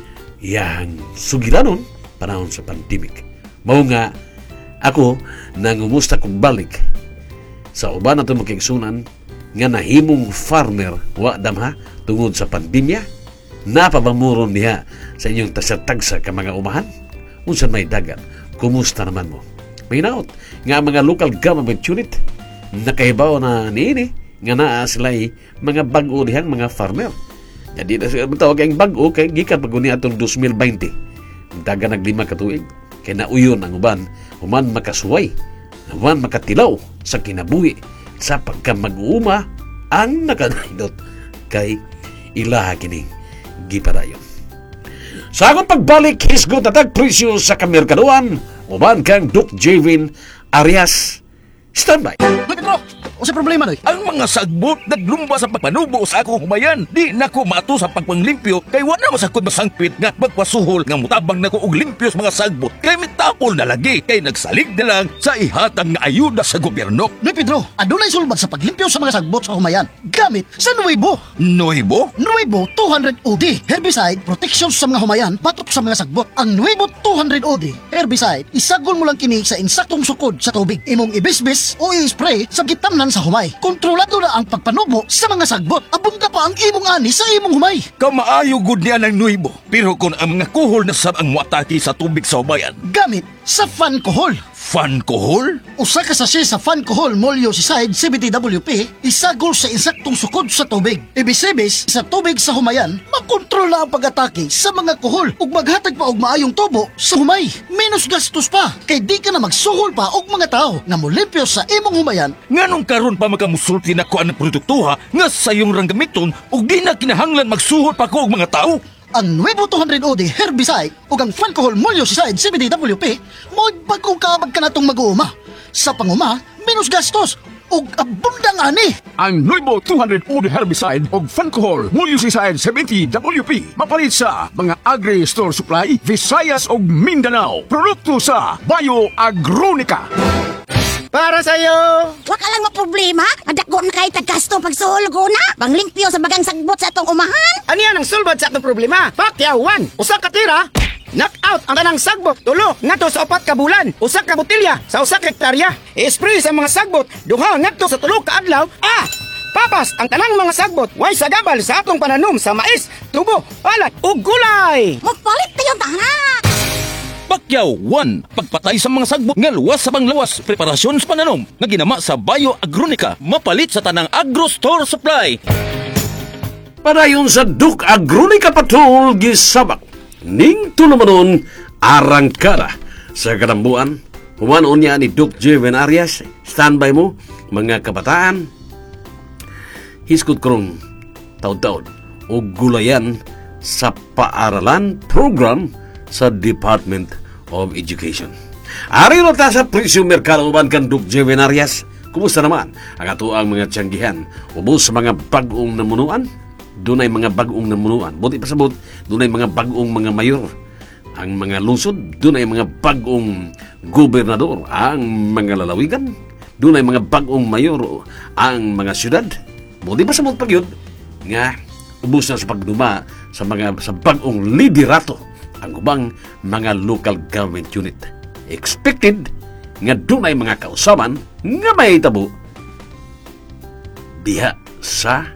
iyang sugilanon panahon sa pandemic. Mao nga ako nangumusta kog balik sa uban nato makigsunan nga nahimong farmer wa damha tungod sa pandemya. Napabamuron niya sa inyong tasatagsa ka mga umahan. Unsan may dagat, kumusta naman mo? May naot nga mga local government unit nakahibaw na niini nga naa sila'y mga bag-o dihang mga farmer. Jadi na siya matawag ang bag-o kay gikan pag ni atong twenty twenty. Daga naglima ka tuig kay nauyon ang uban human makasuway, human makatilaw sa kinabuhi sa pagka mag-uuma ang nakanaindot kay ilaha kining gipadayon. Sa akong pagbalik, hisgot at presyo sa kamerkaduan, uban kang Doc Javin Arias. Standby. Pedro, o sa problema doy? Ang mga sagbot naglumba sa pagpanubo sa akong humayan. Di nako maato sa pagpanglimpyo kay wala masakod masangpit nga pagpasuhol nga mutabang nako og limpyo sa mga sagbot. Kay mitapol na lagi kay nagsalig na lang sa ihatang nga ayuda sa gobyerno. Doy Pedro, adunay sulbad sa paglimpyo sa mga sagbot sa humayan gamit sa Nuevo. Nuevo? Nuevo two hundred O D herbicide protection sa mga humayan patok sa mga sagbot. Ang Nuevo two hundred O D herbicide isagol mo lang kini sa insaktong sukod sa tubig. Imong ibisbis o i-spray sa gitamnan sa humay. Kontrolado na ang pagpanubo sa mga sagbot. Abunda pa ang imong ani sa imong humay. Kamaayo gud niya ng Nuevo. Pero kung ang mga kuhol na sab ang muatake sa tubig sa humayan, gamit sa Fancohol. Fancohol? Usa ka sachet sa Fancohol Molyosicide C B T W P isagol sa insaktong sukod sa tubig. Ibisibis sa tubig sa humayan, makontrol na ang pag-atake sa mga kuhol ug maghatag pa og maayong tubo sa humay. Menos gastos pa kay di ka na magsuhol pa og mga tao nga molimpyo sa imong humayan. Nganong karon pa makamusulti na ko ang produktuha nga sayong rang gamiton ug di na kinahanglan magsuhol pa ko og mga tao. Ang Nuevo two hundred O D herbicide ug ang Fancohol Molyosicide C B D W P mo bagong kabag ka natong mag-uuma. Sa panguma, menos gastos ug abundang ani. Ang Nuevo two hundred O D herbicide ug Fancohol Molyosicide C B D W P mapalit sa mga agri-store supply Visayas ug Mindanao. Produkto sa Bio Agronica. Para sa'yo! Wa ka lang maproblema. Madakon kay taggasto pagsuhol ko na. Panglimpyo sa bagang sagbot sa atong umahan. Ano yan ang sulbad sa atong problema? Pakyaw one, usa ka tira. Knock out ang tanang sagbot. Tulo, ngadto sa upat ka bulan. Usa ka botilya sa usa ka hektarya. I-spray sa mga sagbot. Duha, ngadto sa tulo ka adlaw. Ah! Papas ang tanang mga sagbot. Way sagabal sa atong pananom sa mais, tubo, palat, ug gulay. Magpalit tayo tanan. Pakyaw one, pagpatay sa mga sagbot nga luwas sa panglawas, preparasyon sa pananom nga ginama sa Bio Agronica, mapalit sa tanang agro store supply. Padayon sa Doc Agronica Patrol gisabak ning tulumanon arangkada sa kadambuan. Humanon niya ni Doc Javin Arias. Standby mo mga kabataan. Hiskot karong taud-taud o gulayan sa paaralan program sa Department of Education. Ari ro ta sa presyo merkado uban kan Doc Javin Arias. Kumusta naman ang ato ang mga tiyanggihan? Ubos sa mga bag-ong namunuan? Dunay mga bag-ong namunuan. Buti pa sabot, dunay mga bag-ong mga mayor. Ang mga lungsod, dunay mga bag-ong gobernador. Ang mga lalawigan, dunay mga bag-ong mayor. Ang mga syudad, buti pa sabot pagyud nga ubos na sa pagduma sa mga sa bag-ong liderato ang ubang mga local government unit. Expected nga dunay mga kausaban nga may tabo diha sa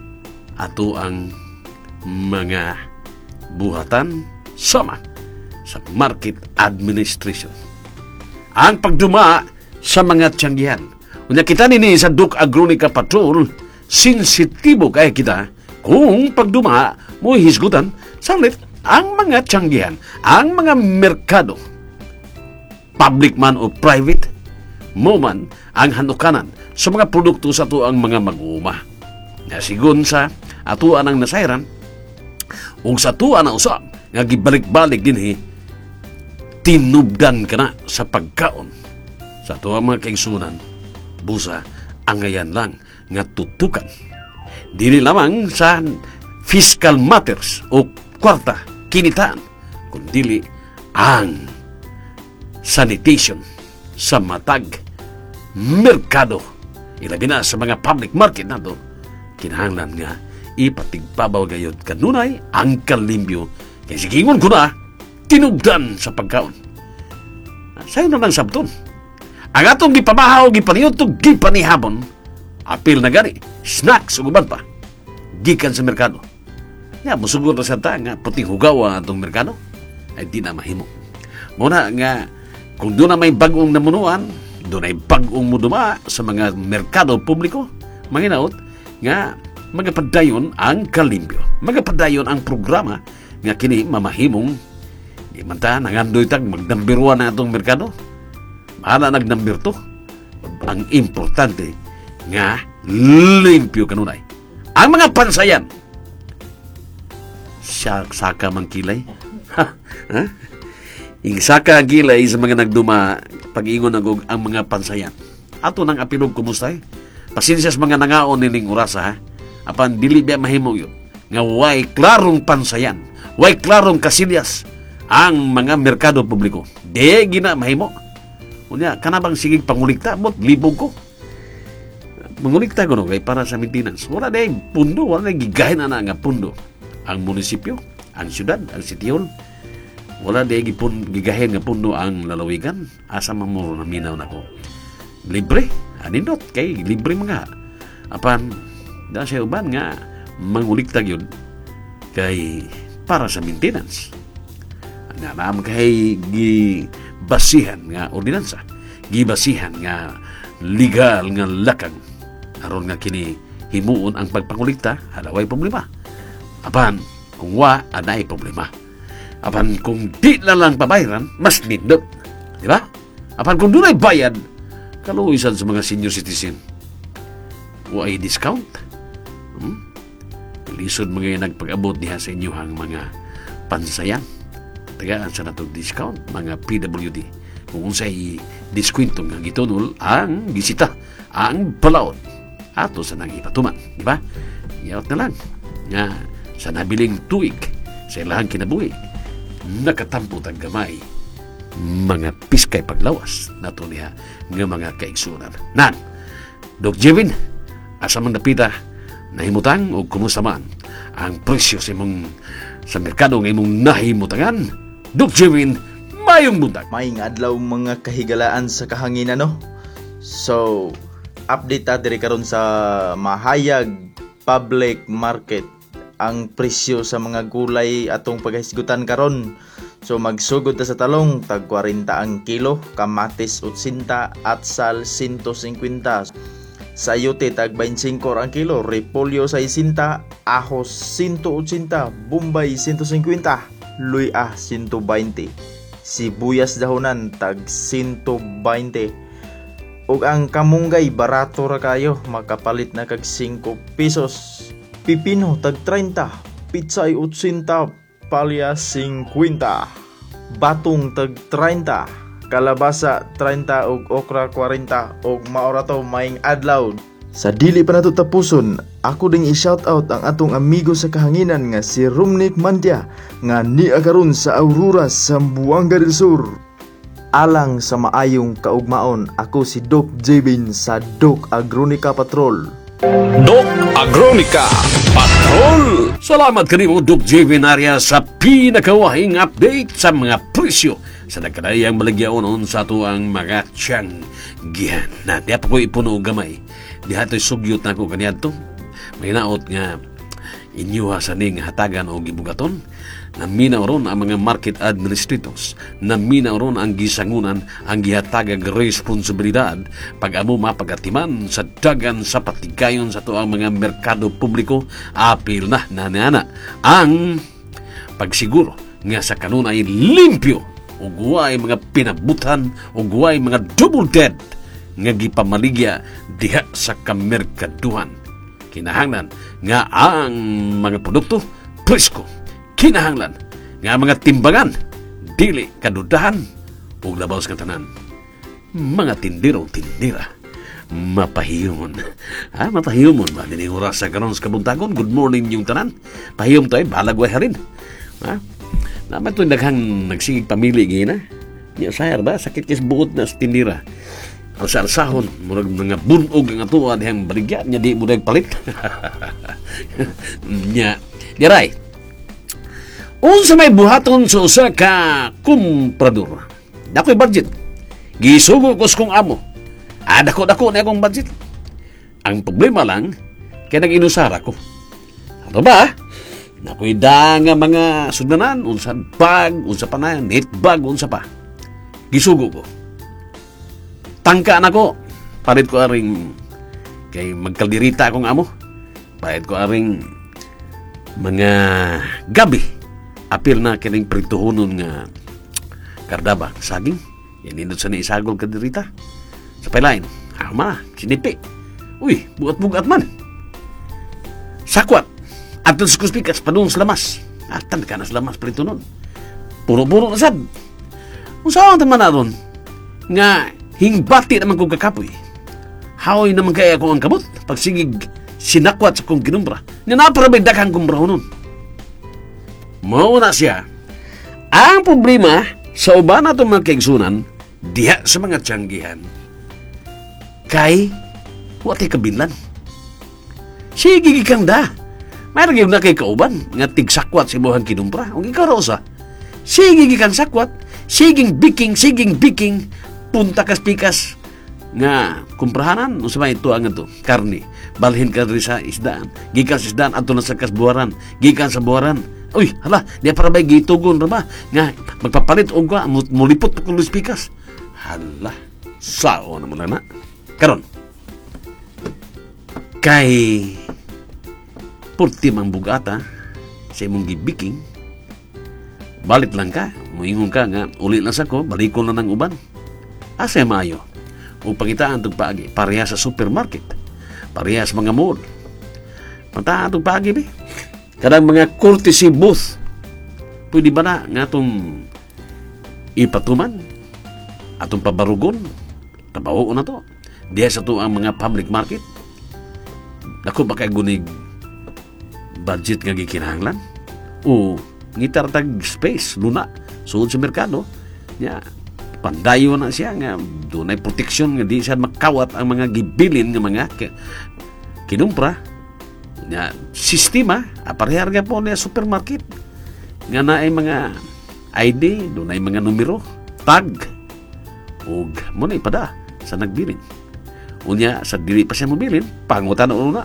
ato ang mga buhatan sama sa market administration. Ang pagduma sa mga tiyanggihan. Unya kita nini sa Duke Agronica Patrol, sensitibo kaya kita kung pagduma mo hisgutan salit ang mga tiyanggihan, ang mga merkado, public man o private, mo man ang hanukanan sa mga produkto sa ato ang mga mag-uuma. Nga sigun sa atuan ang nasayran, ug sa tuwa na usab nga gibalik-balik dinhi tinubdan ka na sa pagkaon sa tuwa mga kaigsunan busa ang ngayan lang nga tutukan dili lamang sa fiscal matters o kwarta kinitaan kundi ang sanitation sa matag merkado ilabi na sa mga public market nato kinahanglan nga ipatigpabaw gayod kanunay ang kalimbyo kay sigingon ko na tinugdan sa pagkaon. Sayo na lang sabton. Ang atong gipabahaw, gipaniyotog, gipanihabon apil na gani, snacks o guban pa gikan sa merkado. Nga, musugot na sa ta nga puting hugaw ang atong merkado ay di na mahimo. Muna nga kung doon na may bagong namunuan, doon ay bagong muduma sa mga merkado publiko, manginaot nga magapadayon ang kalimbyo. Magapadayon ang programa nga kini mamahimong di man ta nangandoy tag mag-number one na itong merkado. Mahala nag-number two. Ang importante nga limpyo kanunay. Ang mga pansayan siya saka mang kilay. Ha? Ha? Ing saka gilay sa mga nagduma pag-ingon nagog ang mga pansayan. Ato nang apilog kumusta eh? Pasensya sa mga nangaon nining oras ha. Apan dili biya mahimo yun nga way klarong pansayan, way klarong kasilyas ang mga merkado publiko. Di gina mahimo. Unya kanabang sigig pangulikta bot libog ko. Mangulikta ko no kay para sa maintenance. Wala day pundo, wala day gigahin ana nga pundo. Ang munisipyo, ang syudad, ang sitihol. Wala day gipun gigahin nga pundo ang lalawigan. Asa mamuro na minaw nako. Libre, anindot kay libre mga. Apan dahil sa uban nga manguliktag yun kay para sa maintenance nga naam kay gibasihan nga ordinansa gibasihan nga legal nga lakang aron nga kini himuon ang pagpangulikta halaway problema apan kung wa anay problema apan kung di na lang pabayaran mas nindot di ba apan kung dunay bayad kaluisan sa mga senior citizen wa ay discount. Hmm? Lisod mga nagpag-abot diha sa inyohang mga pansayan. Tagaan sa natong discount, mga P W D. Kung unsay diskwento nga gitunol ang bisita, ang balaod. Ato sa nang ipatuman. Di ba? Iyot na lang. Nga, sa nabiling tuig, sa ilahang kinabuhi, nakatampo tag gamay. Mga piskay paglawas. Nato niya nga mga kaigsunan. Nan, Doc Jevin, asa man napita nahimutang o kumusta man ang presyo sa imong sa merkado ng imong nahimutangan. Doc Jevin, mayong buntag. Maying adlaw mga kahigalaan sa kahanginan no. So, update ta diri karon sa mahayag public market ang presyo sa mga gulay atong paghisgutan karon. So magsugod ta sa talong tag forty ang kilo, kamatis eighty, atsal one fifty. Sayote tag twenty-five ang kilo, repolyo sixty, ahos one eighty, bombay one fifty, luya one twenty, sibuyas dahonan tag one twenty. Ug ang kamunggay barato ra kayo, makapalit na kag five pesos. Pipino tag thirty, pitsay eighty, palya fifty, batong tag thirty, kalabasa thirty ug okra forty ug maora to maing adlaw. Sa dili pa nato tapuson, ako ding i-shout out ang atong amigo sa kahanginan nga si Rumnik Mantia nga niya karon sa Aurora, Zamboanga del Sur. Alang sa maayong kaugmaon, ako si Doc Jevin sa Doc Agronica Patrol. Doc Agronica Patrol! Salamat kanimo Doc Jevin Arya sa pinakawahing update sa mga presyo sa nagkadayang malagyaonon sa ato ang mga tiyang gihan. Na di pa ko ipuno gamay. Di hato'y sugyot na ko kaniyadto. May naot nga inyuha sa ning hatagan o gibugaton Naminaw ron ang mga market administrators, naminaw ron ang gisangunan, ang gihatagag responsibilidad pag-amo mapagatiman sa dagan sa patigayon sa to ang mga merkado publiko. Apil na nanana ang pagsiguro nga sa kanunay limpyo ug way mga pinabutan ug way mga double dead nga gipamaligya diha sa kamerkaduhan. Kinahanglan nga ang mga produkto presko. Kinahanglan nga mga timbangan dili kadudahan ug labaw sa tanan. Mga tindiro tindira mapahiyomon. Ah, mapahiyomon ba din oras sa karon sa kabuntagon. Good morning yung tanan. Pahiyom tayo balagway harin. Ha? Naman to daghang nagsigig pamili gina. Nya sayar ba sakit kis buot na sa tindira. Ang sarsahon murag mga bunog ang atuwa dihang baligya nya di mo palit. Nya diray. Unsa may buhaton sa usa ka kumprador. Dako'y budget. Gisugo ko sa kong amo. Ah, dako-dako na akong budget. Ang problema lang, kaya nag-inusara ko. Ano ba? Nako'y da nga mga sudanan, unsa bag, unsa pa na, net bag, unsa pa. Gisugo ko. Tangka na ko. Parit ko aring, kay magkaldirita akong amo. Parit ko aring mga gabi. Apil na kining prituhonon nga kardaba, saging. Yan indot sa naisagol kadirita. Sa pailain, ama, sinipi. Uy, bugat-bugat man. Sakwat. Atol sa kuspikas, padung sa lamas. Atan ka na sa lamas prito nun. Puro-puro na sad. Kung saan naman na ron, nga hingbati naman kong kakapoy. Haoy naman kaya ko ang kabot. Pagsigig, sinakwat sa kong kinumbra. Nga naparabay dakang kumbraho nun. Mauna siya. Ang problema sa uban na itong mga kaigsunan, diha sa mga tiyanggihan, kay wati kabinlan. Sige kang da. Mayroon na kay kauban nga tigsakwat si buhang kinumpra. Ang ikaw rosa. Sige kang sakwat, siging biking, siging biking, punta kas pikas nga kumprahanan. Unsa may ito ang ito? Karni. Balhin ka rin sa isdaan. Gikan sa isdaan, ato na sa kasbuaran. Gikan sa buwaran. Uy, hala, di para ba'y gitugon na ba? Nga, magpapalit o ka, mulipot pa kung luspikas. Hala, sao naman na na. Karon, kay purti mang bugata sa imong gibiking, balit lang ka, muingon ka nga, ulit lang sa ko, balikon na ng uban. Asa maayo, o pangitaan itong paagi, pareha sa supermarket, pareha sa mga mall. Pantaan itong paagi, be. Kadang mga courtesy booth, pwede ba na nga itong ipatuman, atong pabarugon, trabaho na to. Diya sa to ang mga public market. Naku, baka gunig budget nga gikinahanglan. O, ngitartag space, luna, suod sa merkado. Ya, pandayo na siya nga, doon ay proteksyon nga di siya makawat ang mga gibilin nga mga kinumpra. Nga, sistema, aparehar nga po na supermarket. Nga na ay mga I D, doon ay mga numero, tag, ug mo na ipada sa nagbilin. Unya, sa dili pa siya mobilin, pangutan na una.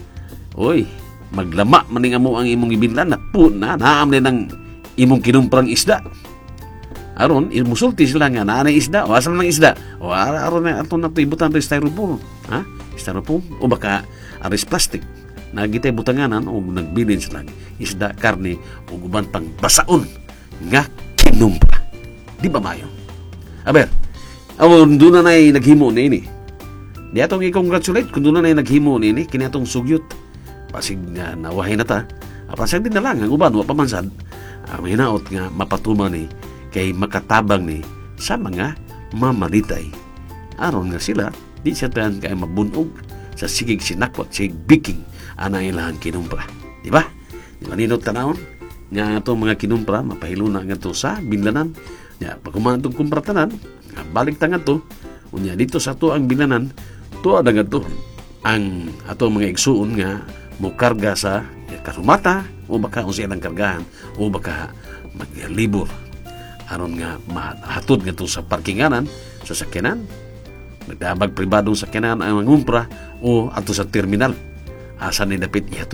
Uy, maglama maning amo ang imong ibilhan na po na naam na ng imong kinumprang isda. Aron, imusulti sila nga na anay isda, o asal ng isda, o aron na ato na ito ibutan ito styrofoam. Ha? Styrofoam? O baka aris plastic. Nagitay butanganan o nagbilin sila isda, karne o guban pang basaon nga kinumpra. Di ba mayo? Aber, awon doon na na'y naghimo na ini. Di atong i-congratulate kung doon na na'y naghimo na ini, kini atong sugyot. Pasig nga nawahay na ta. Pasig din na lang, ang uban, wapamansad. Ang hinaot nga mapatuman ni kay makatabang ni sa mga mamalitay. Aron nga sila, di siya tahan kay mabunog sa sigig sinakwat, sigig biking ana ilang kinumpra. Di ba? Di ba ninot tanawon? Nga itong mga kinumpra, mapahilo na nga ito sa binlanan. Ya, pag kumahan itong kumpratanan, balik tangan to, unya dito sa to ang binlanan, to ada nga to ang ato mga igsuon nga mukarga sa kasumata, o baka kung siya lang kargahan, o baka maglibor. Aron nga mahatod nga to sa parkinganan, sa sakyanan, nagdabag pribadong sakyanan ang mangumpra, o ato sa terminal. Asa ni dapit ihatod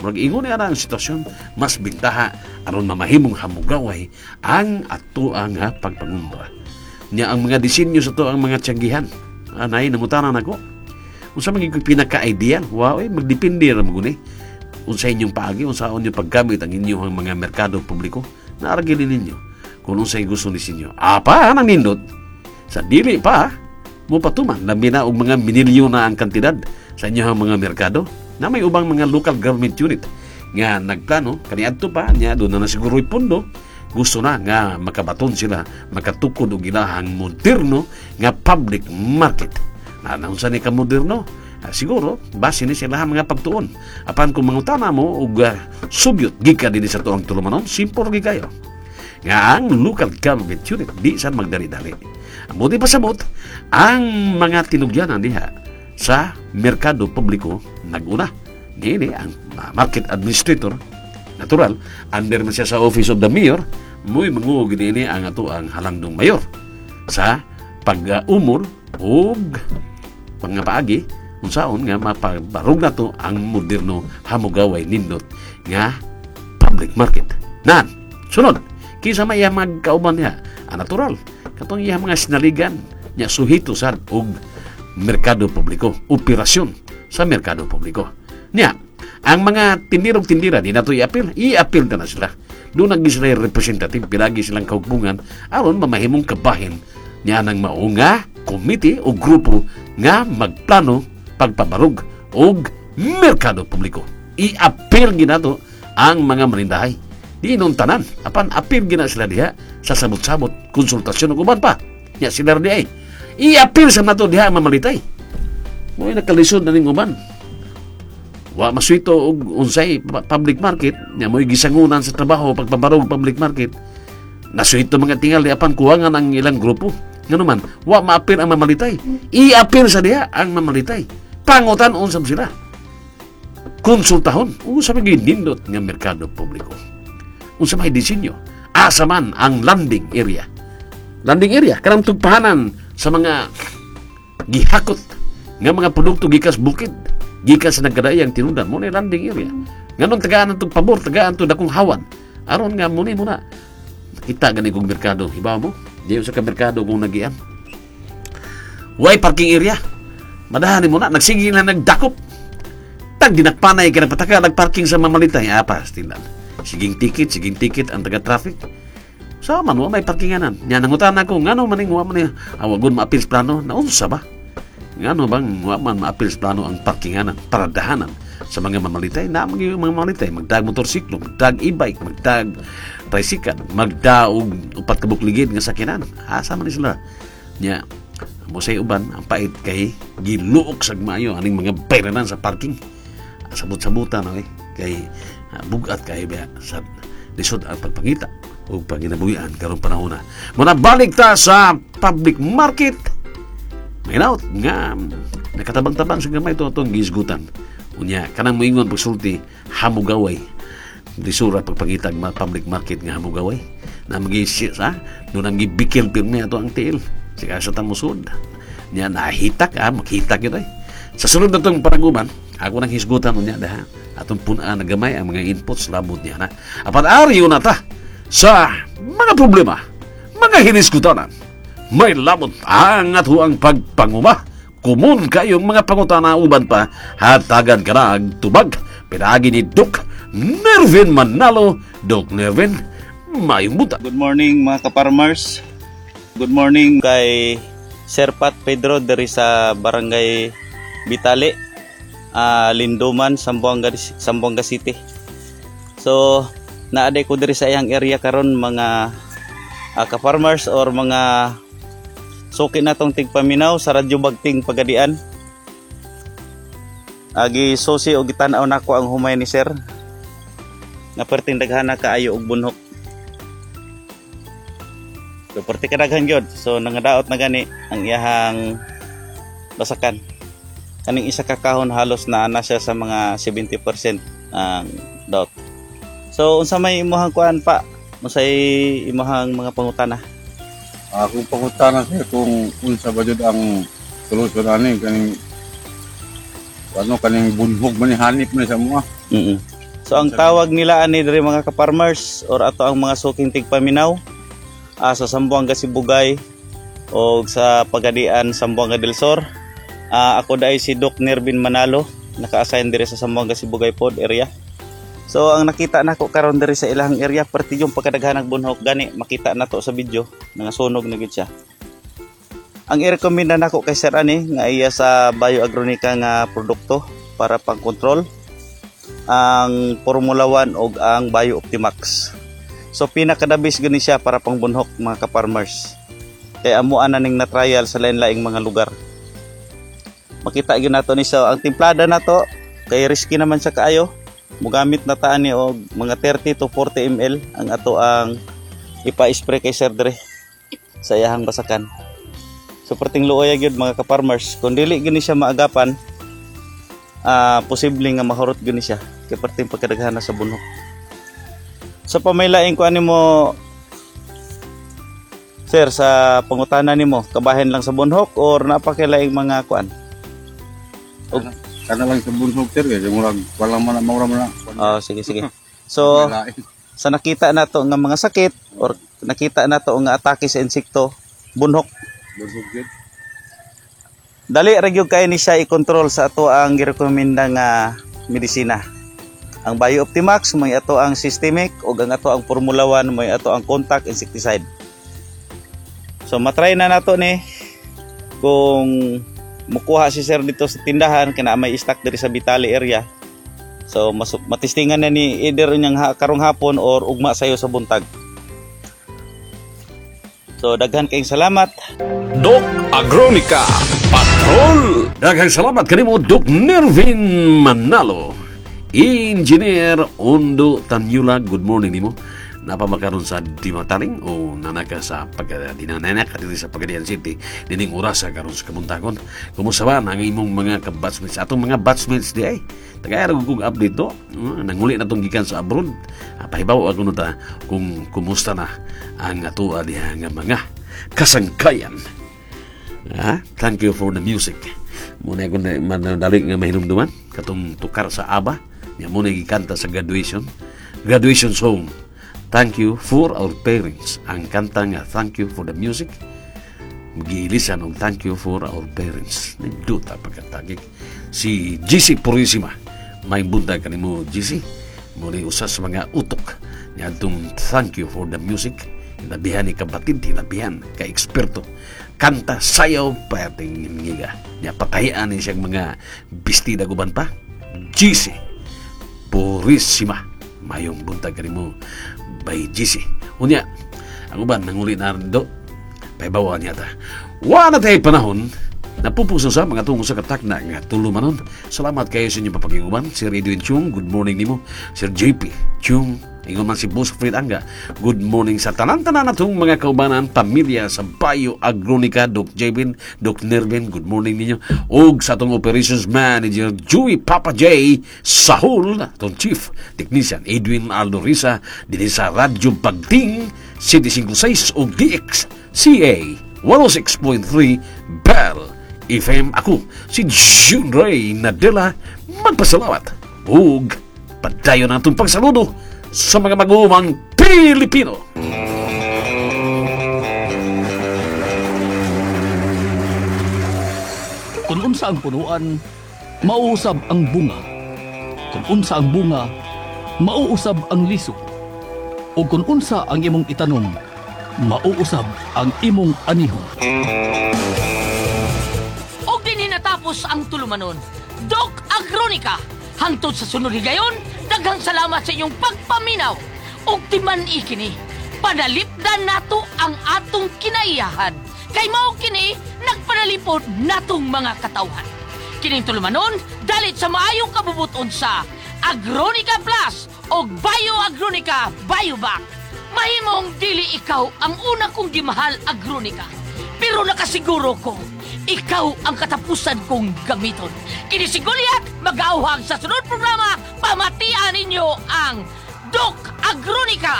Murag ingon niya na ang sitwasyon, mas bintaha aron mamahimong hamugaway ang ato ang nga pagpangumbra. Nya ang mga disenyo sa to ang mga tiyanggihan. Anay, nangutanan ako. Unsa magiging pinaka-ideal? Wow, eh, magdepende ra mo guni. Unsa inyong paagi, unsa inyong paggamit ang inyong mga merkado publiko, naargilin ninyo. Kung unsay gusto ni sinyo. Apa, nang nindot? Sa dili pa, mo patuman, labi na og mga minilyo na ang kantidad sa inyong mga merkado na may ubang mga local government unit nga nagplano, kaniadto pa niya, doon na na siguro ipundo, gusto na nga makabaton sila, makatukod og ilahang moderno nga public market. Na naunsa ni ka moderno? Ah, siguro, base ni sila mga pagtuon. Apan kung mangutana mo og uh, subyot, gika din sa tuang tulumanon, simple gi kayo. Nga ang local government unit, di sa magdali-dali. Amo di pasabot, ang mga tinugyanan diha sa merkado publiko naguna. Nini ang market administrator, natural, under na siya sa office of the mayor, muy mangugid ini ang ato ang halandong mayor sa pag-umol og pangapaagi unsaon nga mapabarog na to ang moderno hamugaway nindot nga public market. Nan, sunod, kisa may magkauban niya, ang natural, katong iya mga sinaligan niya suhito sad og merkado publiko, operasyon sa merkado publiko. Niya, ang mga tindirog-tindira di na ito i-appeal, i-appeal na na sila. Doon nag sila representative, pilagi silang kaupungan, aron mamahimong kabahin niya ng maunga, komite o grupo nga magplano pagpabarog o merkado publiko. I-appeal ginato ang mga marindahay. Di nung tanan, apan appeal gina sila diha sa sabot-sabot, konsultasyon o uban pa. Niya sila di ay. I-appeal sa nato diha mamalitay. Mo'y nakalisod na ning uban. Wa masuito og unsay public market, nya mo'y gisangunan sa trabaho pagpabarog public market. Nasuito mga tingali apan kuwangan ang ilang grupo. Ngano man, wa ma-appeal ang mamalitay. I-appeal sa diha ang mamalitay. Pangutan unsam sila. Konsultahon unsa may ginindot nga merkado publiko. Unsa may disenyo? Asa man ang landing area. Landing area kanang tugpahanan sa mga gihakot nga mga produkto gikas bukid, gikas sa nagkadayang tinundan mo na landing area. Nganon tagaan itong pabor, tagaan ito dakong hawan. Aron nga muna muna. Kita gani kong merkado. Iba mo? Diyo sa ka merkado kung nagian. Way parking area. Madahanin mo na. Nagsige na nagdakop. Tag dinakpanay ka na pataka nagparking sa mamalitay. Apa, stilan. Siging ticket, siging ticket ang taga-traffic. Sa man, wa may parkinganan. Yan, nangutan ako, ngano maning wa man awagon ma-appeals plano, naunsa ba? Ngano bang wa man ma-appeals plano ang parkinganan, paradahanan sa mga mamalitay? Na mga mamalitay, magdag motorsiklo, magdag e-bike, magdag tricycle, magdaog upat kabukligid nga sakinan. Asa man sila? Nya, mo say uban, ang pait kay giluok sa maayo aning mga bayranan sa parking. Sabot-sabutan, okay? Kay uh, bugat kay ba sa lisod ang pagpangita o panginabuhian karong panahon na. Muna balik ta sa public market. May naot nga nakatabang-tabang sa gamay ito itong gisgutan. Unya, kanang moingon pagsulti hamugaway. Disura pagpangita ang public market nga hamugaway. Na mag-isip sa doon ang gibikil pirme ito ang tiil. Sika sa tamusod. Nya nahitak ah, maghitak yun ay. Sa sunod na itong paraguman, ako nang hisgutan niya daha atong punaan na gamay ang mga inputs labot niya na. Apat ariyo na ta sa mga problema, mga hinisgutanan. May labot ang ato ang pagpanguma. Kumun kayong mga pangutana uban pa hatagan ka na ang tubag. Pinagi ni Doc Nervin Manalo. Doc Nervin, mayong buta. Good morning mga kaparmers. Good morning kay Sir Pat Pedro dari sa Barangay Bitali, uh, Lindoman, Zamboanga, Zamboanga City. So, naaday ko diri sa iyang area karon mga uh, ka-farmers or mga suki na tong tigpaminaw sa radyo bagting pagadian. Agi sosi o gitanaw nako ang humay ni sir. Nga perting daghana kaayo og bunhok. So, perti kadaghan gyud. So, nangadaot na gani ang iyahang basakan. Kaning isa ka kahon halos na ana siya sa mga seventy percent ang um, dot. So unsa may imuhang kuan pa? Unsay imuhang mga pangutana? Ako pangutana kay kung unsa ba jud ang solusyon ani kaning ano kaning bunhog man hanip man sa mga. Mm. So ang tawag nila ani diri mga ka-farmers or ato ang mga suking tigpaminaw uh, sa Zamboanga Sibugay o sa Pagadian Zamboanga del Sur. Uh, ako dai si Doc Nervin Manalo, naka-assign diri sa Zamboanga Sibugay pod area. So ang nakita nako karon diri sa ilahang area perti yung pagkadaghanang bunhok gani makita nato sa video nangasunog na gid siya. Ang i-recommend nako kay Sir ani nga iya sa bioagronica nga produkto para pang-control ang Formula one o ang Bio Optimax. So pinakadabis gani siya para pangbunhok mga ka-farmers. Kaya amuan na ning na-trial sa lain-laing mga lugar. Makita gyud nato ni sa ang timplada nato kay risky naman sa kaayo. Mugamit na taan ni og mga thirty to forty milliliters ang ato ang ipa-spray kay Sir Dre sa iyahang basakan. So perting luoy gyud mga ka-farmers, kung dili gani siya maagapan, Uh, posible nga mahurot gani siya kay perting pagkadaghan na sa bunhok. So pamaylaing ko ani mo Sir sa pangutana nimo, kabahin lang sa bunhok or napakilaing mga kuan? Og kana lang sa bunhok sir kay murag wala man mura man. Oh, sige sige. So sa nakita nato nga mga sakit or nakita nato nga atake sa insekto, bunhok. Bunhok gyud. Dali ra gyud kay ni siya i-control sa ato ang girekomenda nga medisina. Ang Bio Optimax may ato ang systemic ug ang ato ang Formula one may ato ang contact insecticide. So matry na nato ni kung mukuha si Sir dito sa tindahan kana may stock diri sa Bitali area. So mas matistingan na ni either niyang ha, karong hapon or ugma sayo sa buntag. So daghan kayong salamat. Doc Agronica Patrol. Daghang salamat kanimo Doc Nervin Manalo. Engineer Ondo Tanyula, good morning nimo. Napamakaron sa Dimataling o nanaka sa pagdinanak at sa Pagadian City dining oras sa karon sa kabuntagon. Kumusta ba ang imong mga kabatsmates? Atong mga batsmates di ay tagay kong update to. Uh, nanguli na tong gikan sa abroad. Uh, pahibaw ako no ta kung kumusta na ang ato diha nga mga kasangkayan. Uh, thank you for the music. Muna ko na manadalig nga mahinumduman katong tukar sa ABBA. Nga muna gikanta sa graduation. Graduation song. Thank you for our parents. Ang kanta nga thank you for the music. Magilisan og thank you for our parents. Nagduta pagkatagik. Si G C Purisima. May buntag kanimo G C. Muli usas mga utok. Niyadtong thank you for the music. Inabihan ni kabatid, inabihan ka eksperto. Kanta, sayaw, pating ngiga. Niya patayaan ni siyang mga bistida guban pa. G C Purisima. Mayong buntag kanimo by G C. Unya, ang uban nanguli na rin do. Paibawa niya ta. Wala tayo panahon. Napupuso sa mga tungo sa katakna nga tulumanon. Salamat kayo sa inyong papagiguban. Sir Edwin Chung, good morning nimo. Sir J P Chung, ingon man si Boss Fred Anga. Good morning sa tanan-tanan natong mga kaubanan, pamilya sa Bio Agronica, Doc Jevin, Doc Nervin, good morning ninyo. Og sa atong operations manager, Joey Papa J. Sahul, atong chief technician, Edwin Aldo Risa, din sa Radyo Bagting, C D fifty-six og D X C A one oh six point three Bell F M. Ako, si June Ray Nadela, magpasalamat. Og padayon natong pagsaludo sa mga mag-uumang Pilipino. Kung unsa ang punuan, mauusab ang bunga. Kung unsa ang bunga, mauusab ang lisod. O kung unsa ang imong itanom, mauusab ang imong anihon. Og din natapos ang tulumanon, Doc Agronica. Hangtod sa sunod higayon, daghang salamat sa inyong pagpaminaw. Og timan ikini, panalipdan nato ang atong kinaiyahan. Kay mao kini, nagpanalipod natong mga katawhan. Kining tulumanon, dalit sa maayong kabubuton sa Agronica Plus o Bio Agronica Biobac. Mahimong dili ikaw ang una kong gimahal Agronica. Pero nakasiguro ko, ikaw ang katapusan kong gamiton. Kinisiguliat, mag-auhag sa sunod programa, pamatian ninyo ang Doc Agronica.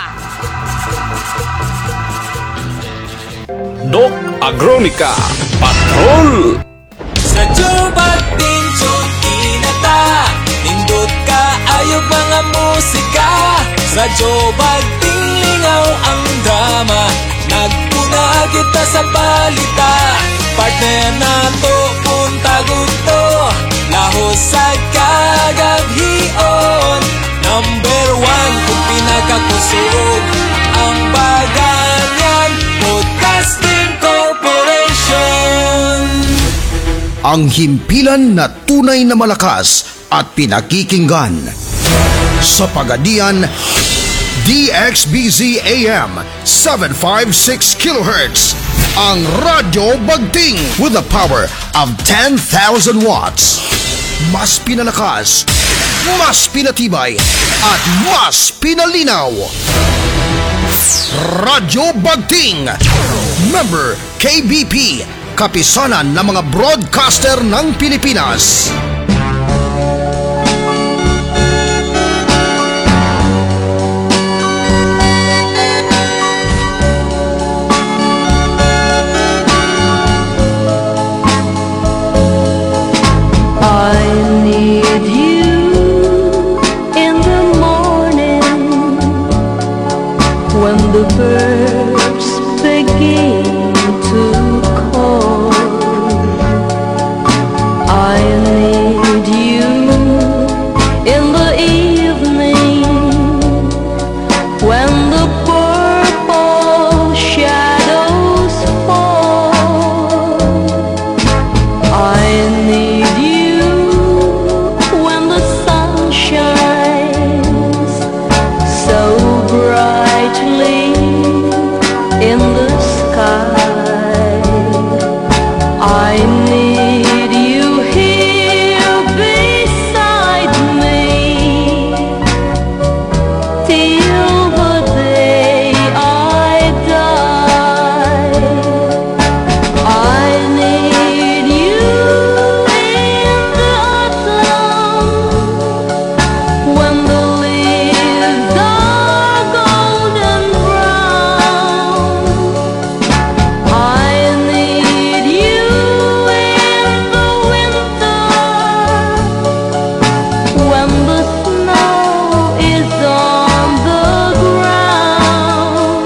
Doc Agronica Patrol. Sa Joe Bagting Chong Kinata, nindot ka ayog mga musa. Radyo Bagting lingaw ang drama, nagpuna kita sa balita. Partner na to, puntagod to, lahos sa kagaghion. Number one kung pinakakusog ang Baganyan Podcasting Corporation. Ang himpilan na tunay na malakas at pinakikinggan. Sa Pagadian, D X B Z A M seven fifty-six kilohertz. Ang Radyo Bagting with the power of ten thousand watts. Mas pinalakas, mas pinatibay, at mas pinalinaw. Radyo Bagting. Member K B P, kapisanan ng mga broadcaster ng Pilipinas. I need you in the morning when the birds begin to call. I need you in the evening when the purple shadows fall. I need you when the sun shines so brightly in the sky. I need you here beside me till the day I die. I need you in the autumn when the leaves are golden brown. I need you in the winter when the snow is on the ground.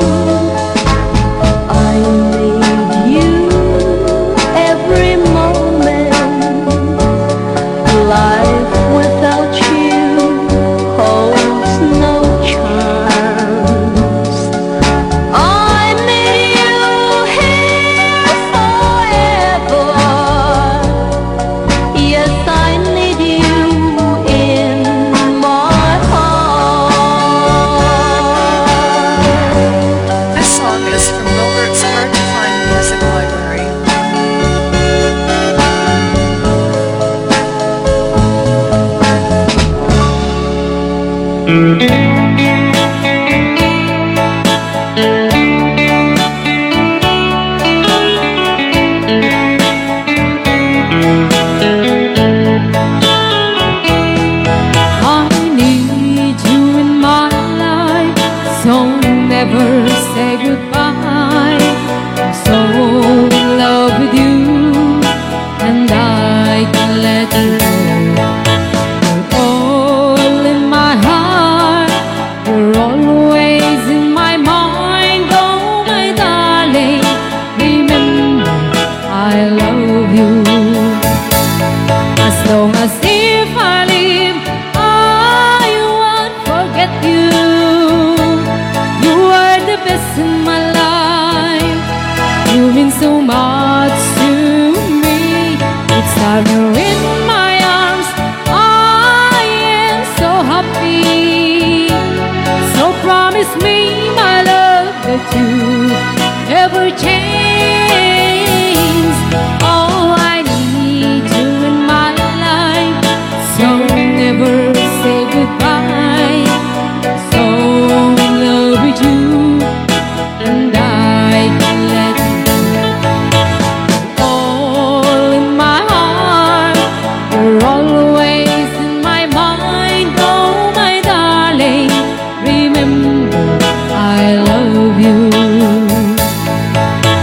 I need you every moment. Life without you holds no chance. I need you here forever. Yes, I need you in my heart. This song is from Wilbert's Hard to Find Music Library. I need you in my life, so never say goodbye. I'm so in love with you, and I can let you go. You're all in my heart, you're always in my mind. Oh, my darling, remember I love you. As long as if I live, I won't forget you. You are the best in my life. You mean so much to me. It's time you're in my arms, I am so happy. So promise me, my love, that you never change. Oh, I need you in my life, so never say goodbye. So in love with you, and I can let you go. All in my heart, you're always in my mind. Oh, my darling, remember I love you.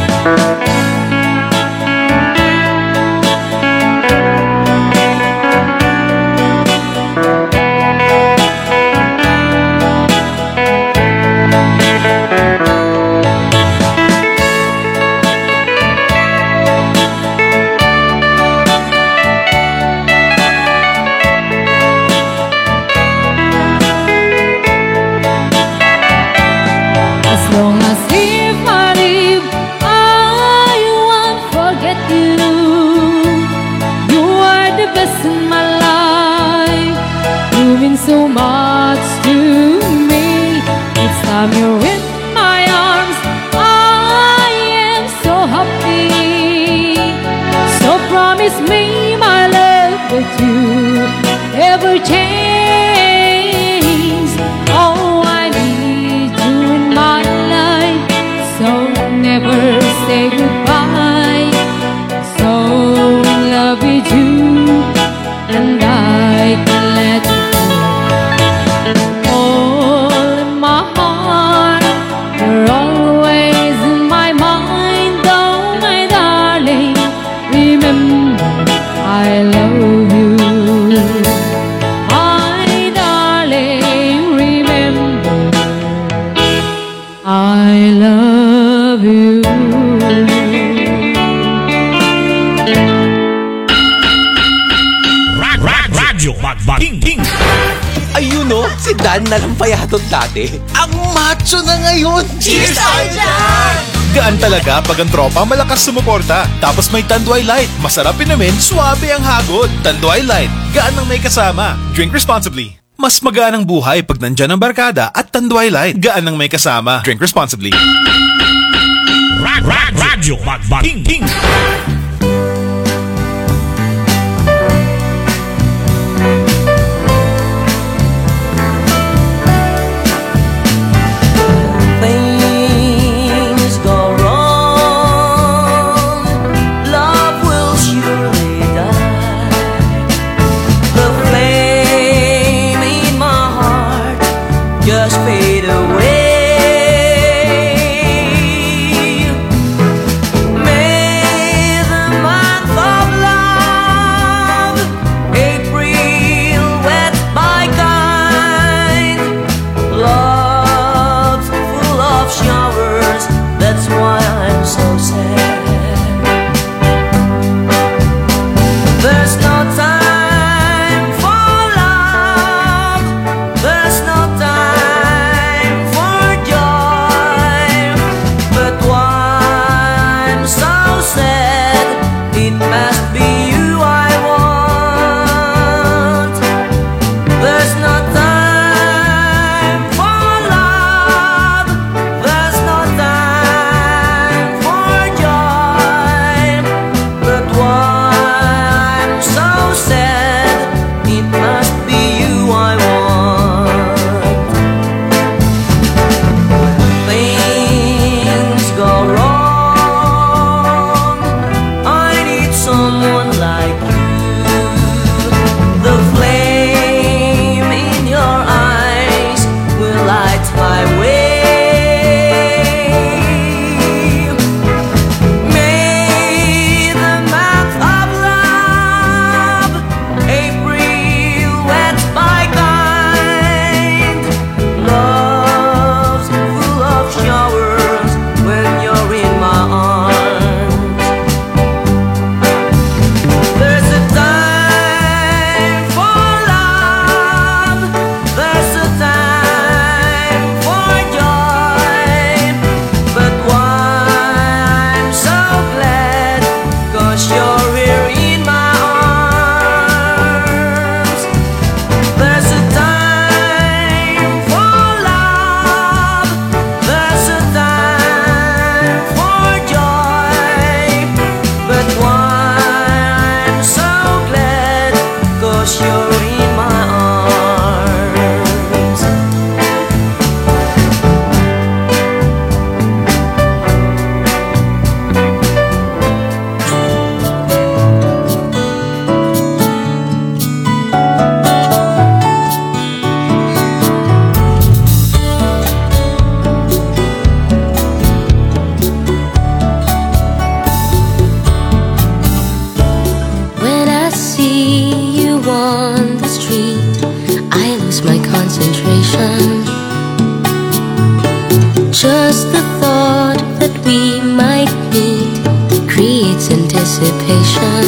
best in my life. You mean so much to me. Each time you're in my arms, I am so happy. So promise me, my love, that you never change. Oh, I need you in my life, so never say goodbye. So in love with you, and I can let you go. All in my heart, you're always in my mind. Oh, my darling, remember I love you. My darling, remember I love you. Radyo Bagbaging King. Ayun o, si Dan na lang payatot dati. Ang macho na ngayon. Cheers, Arjan! Gaan talaga pag ang tropa malakas sumuporta. Tapos may Tanduay Light. Masarap inumin, suwabe ang hagod. Tanduay Light, gaan ng may kasama. Drink responsibly. Mas magaan ang buhay pag nandyan ang barkada at Tanduay Light. Gaan ng may kasama. Drink responsibly. Radyo Bagbaging King. Things go wrong, love will surely die. The flame in my heart just fade away. May the month of love, April wet my kind. Love's full of showers, that's why I'm so sad. There's no time for love, there's no time for joy. But why I'm so sad, it must be you I want. There's no time for love, there's no time for joy. But why I'm so sad, it must be you I want. Things go wrong, I need someone like you. The flame in your eyes will light my way. May the month of love, April wet my kind. Love's full of showers when you're in my arms. There's a time for love, there's a time for joy. But why I'm so glad, 'cause you're here in my arms. There's a time for love, there's a time for joy. But why I'm so glad, 'cause you're in my arms. When I see you on the street, I lose my concentration. Just the thought that we might meet creates anticipation.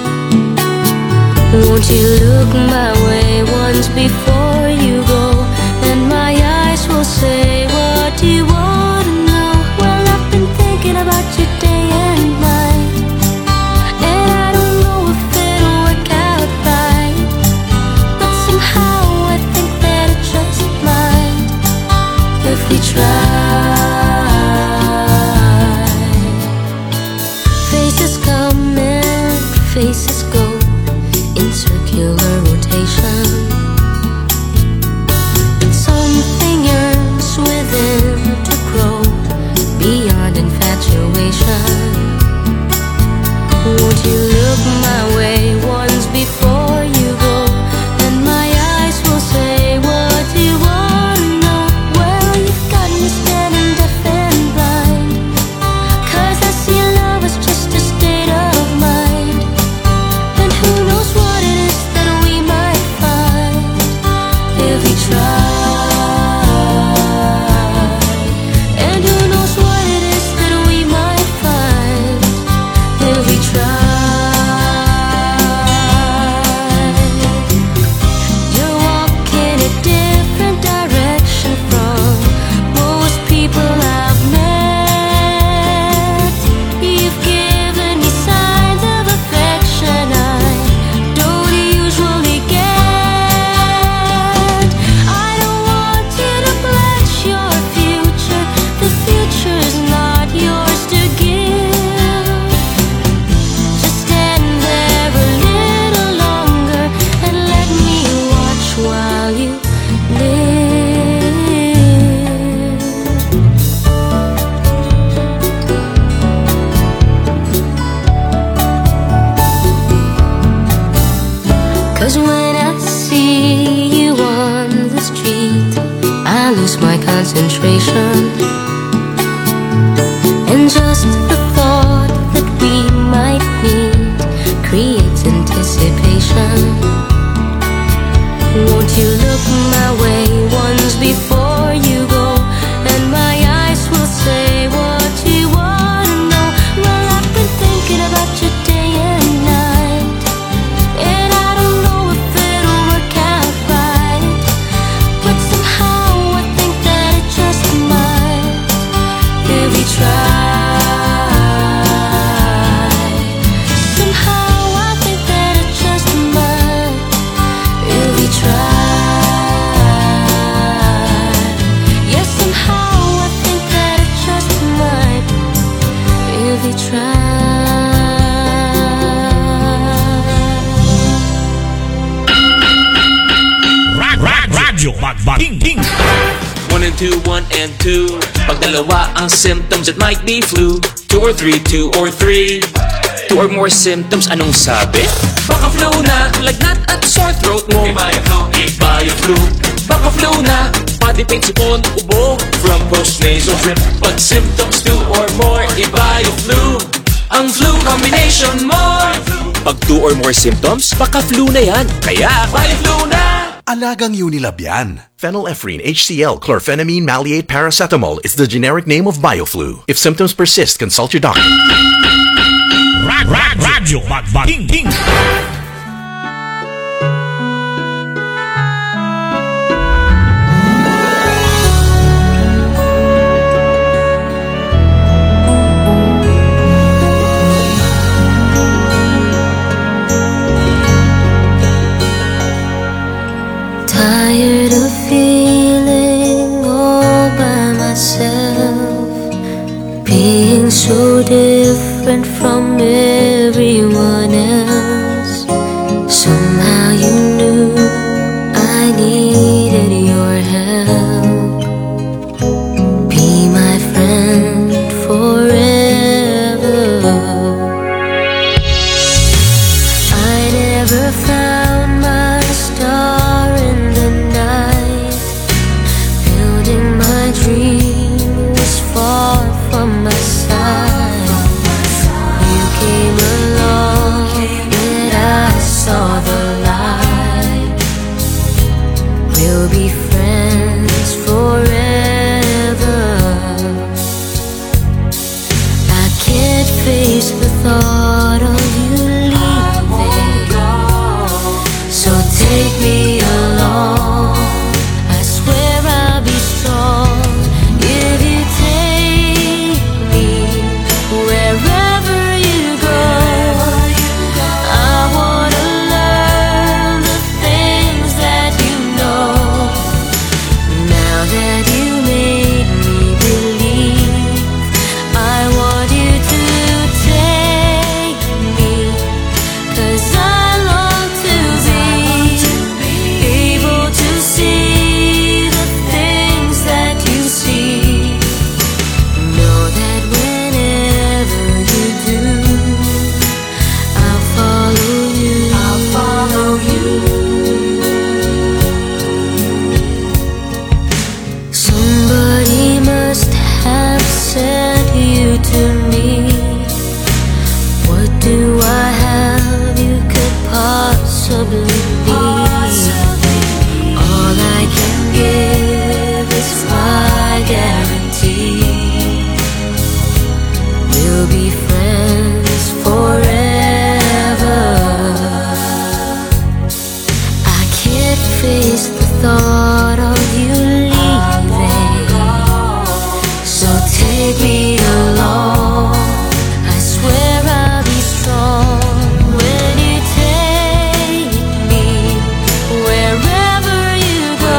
Won't you look my way once before you go, and my eyes will say what you want to know. Well, I've been thinking about you day and night, and I don't know if it'll work out right. in circular rotation. Something yearns within to grow beyond infatuation. Won't you look my way once before you go? And my eyes will say, what do you want to know? Well, you've got me standing deaf and blind, 'cause I see love is just a state of mind. And who knows what it is that we might find if we try. And who knows what it is that we might find if we try. You're walking a different direction from most people I've met. You've given me signs of affection I don't usually get. I don't want you to pledge your future. The future's not yours to give. Just stand there a little longer and let me watch while you live. 'Cause when I see you on the street, I lose my concentration. And just the thought that we might meet creates anticipation. Won't you look my way once before you go? And my eyes will say, what do you want to know? Well, I've been thinking about you day and night, and I don't know if it'll work out right, but somehow I think that it just might if we try. Somehow I think that it just might if we try. Yes, somehow I think that it just might if we try. Radyo Bagbaging One and two, one and two. Pag dalawa ang symptoms, it might be flu. Two or three, two or three. Two or more symptoms, anong sabi? Baka flu na, lagnat at sore throat mo. Iba yung flu, iba yung flu. Baka flu na, body pain, sipon, ubo. From post-nasal drip. Pag symptoms two or more, iba yung flu. Ang flu combination mo. Pag two or more symptoms, baka flu na yan. Kaya, iba yung flu na. Alagang Unilab yan. Phenylephrine, H C L, chlorphenamine, maleate, paracetamol is the generic name of BioFlu. If symptoms persist, consult your doctor. Radyo Bagbaging Tired of feeling all by myself, being so different from everyone else. Somehow you knew I needed your help. Be my friend forever. I never found my star in the night. Building my dream was far from my side. You came along and I saw the light. We'll be friends forever. I can't face the thought of you leaving, so take me along. I swear I'll be strong if you take me wherever you go. I wanna learn the things that you know. possibly be. All I can give is my guarantee. We'll be friends forever. I can't face the thought of you leaving, so take me along. I swear I'll be strong when you take me wherever you go.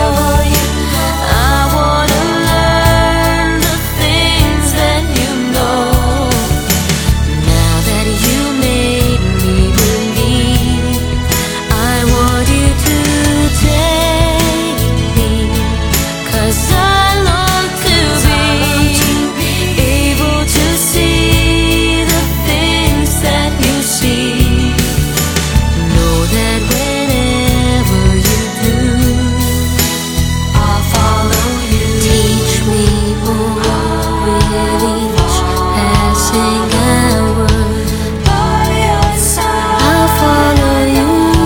I wanna learn the things that you know. Now that you made me believe, I want you to take me, 'cause I long to be able to see the things that you see. Know that whenever you do, I'll follow you. Teach me more with each passing hour. By your side, I'll follow you.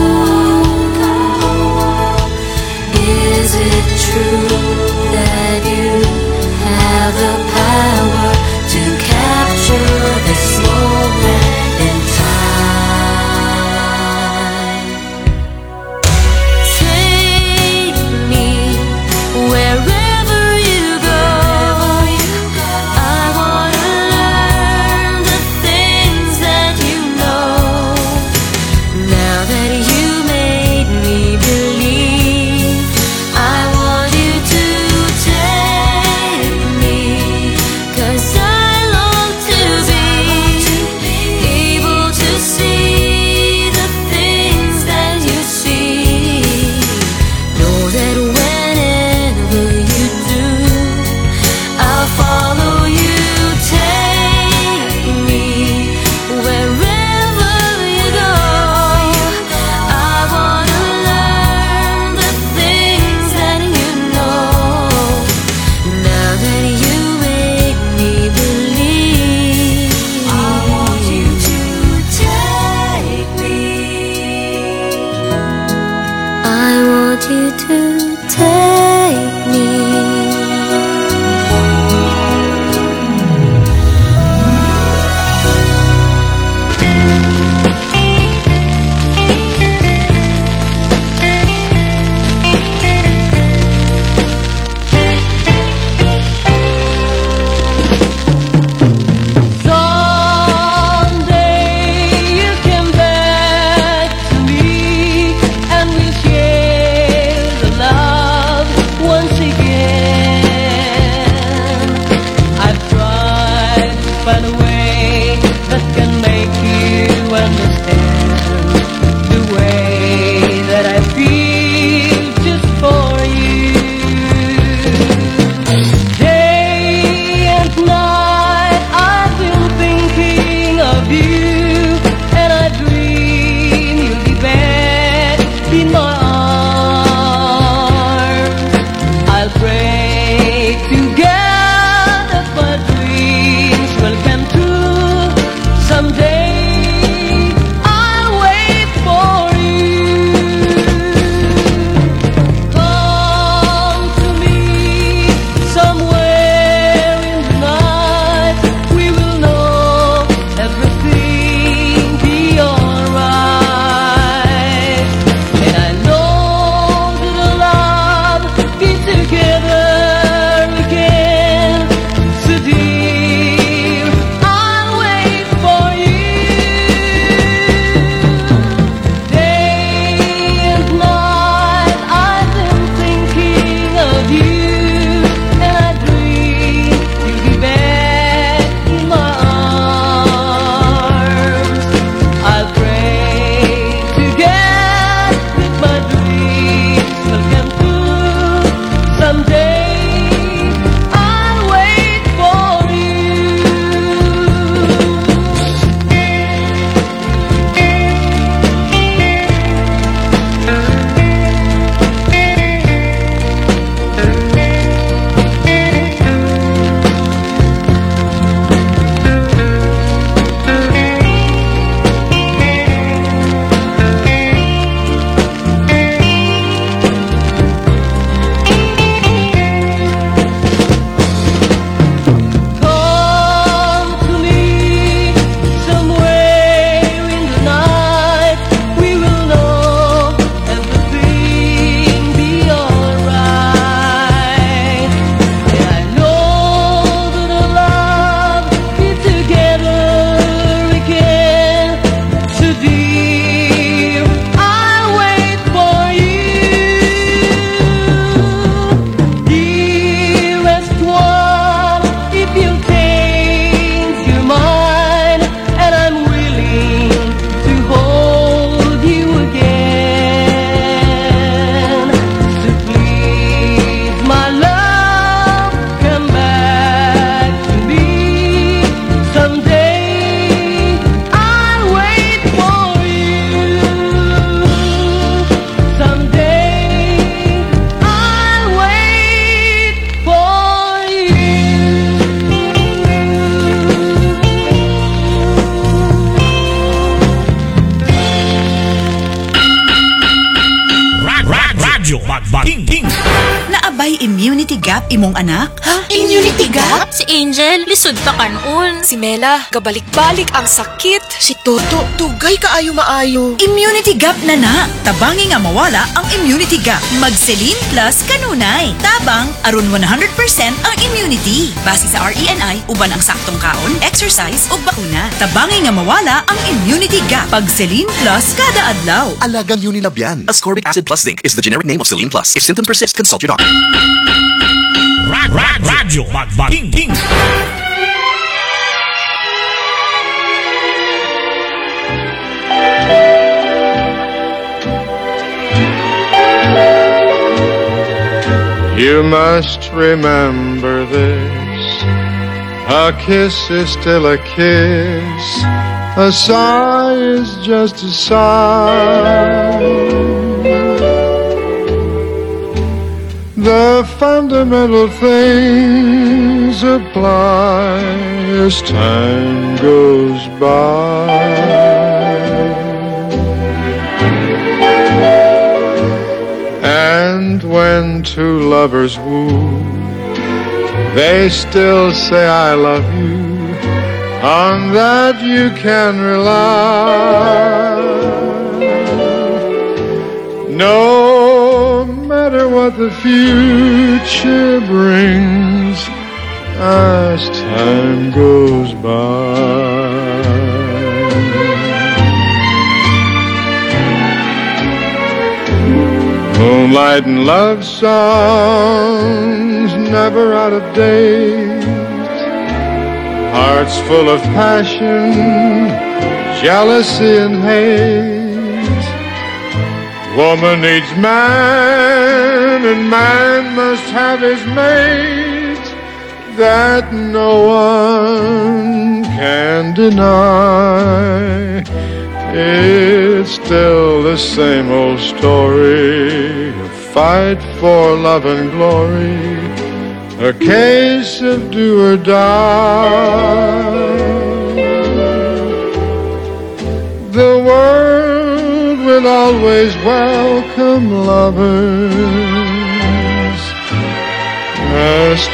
Is it true that you have the power to capture this moment in time? Take me wherever you go. I wanna learn the things that you know. Now that you made me believe, I want you to take me, 'cause I long to be able to see the things that you see. Know that whenever you do, I'll follow you. Take me wherever you go. I wanna learn the things that you know. Now that you made me believe, I want you to take me. I want you to take me. Someday you come back to me, and we'll share the love once again. Radyo Magbating. Naabay immunity gap imong anak? Ha? Immunity gap? Si Angel, lisod pa kanon. Si Mela, gabalik-balik ang sakit. Si Toto, tugay kaayo maayo. Immunity gap na na. Tabangi nga mawala ang immunity gap. Magselin Plus kanunay. Tabang aron one hundred percent ang immunity. Base sa R E N I, uban ang saktong kaon, exercise ug bakuna. Tabangi nga mawala ang immunity gap. Pagselin Plus kada adlaw. Alagang Unilabian. Ascorbic acid plus zinc is the generic name of Celine Plus. If symptoms persist, consult your doctor. Rad Rad Radyo Magbating. You must remember this. A kiss is still a kiss. A sigh is just a sigh. The fundamental things apply as time goes by. And when two lovers woo, they still say I love you. On that you can rely. No matter what the future brings as time goes by. Moonlight and love songs never out of date. Hearts full of passion, jealousy and hate. Woman needs man and man must have his mate. That no one can deny. It's still the same old story, a fight for love and glory, a case of do or die. The world will always welcome lovers as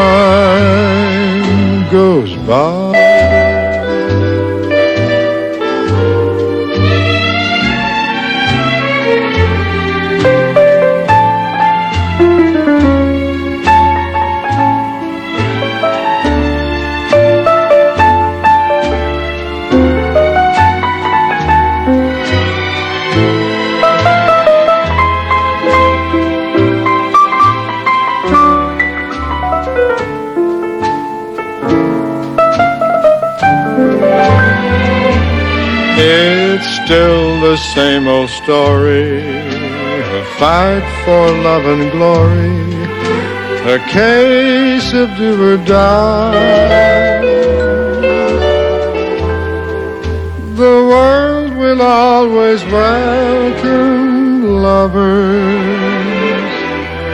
time goes by. It's still the same old story, a fight for love and glory, a case of do or die. The world will always welcome lovers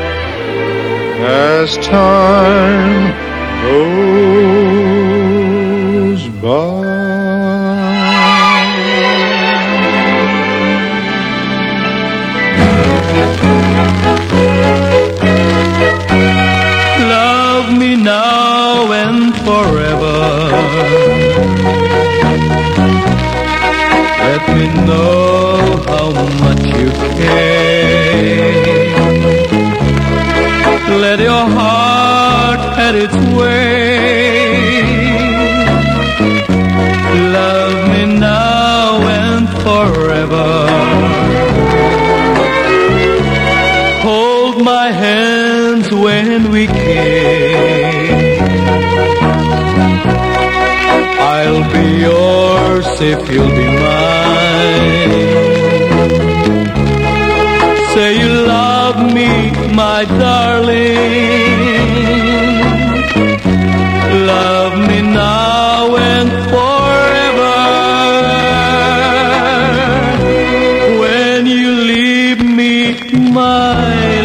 as time goes by. Love me now and forever. Let me know how much you care. Let your heart have its way. Love me now and forever. Hold my hands when we kiss. I'll be yours if you'll be mine. Say you love me, my darling. Love me now and forever. When you leave me, my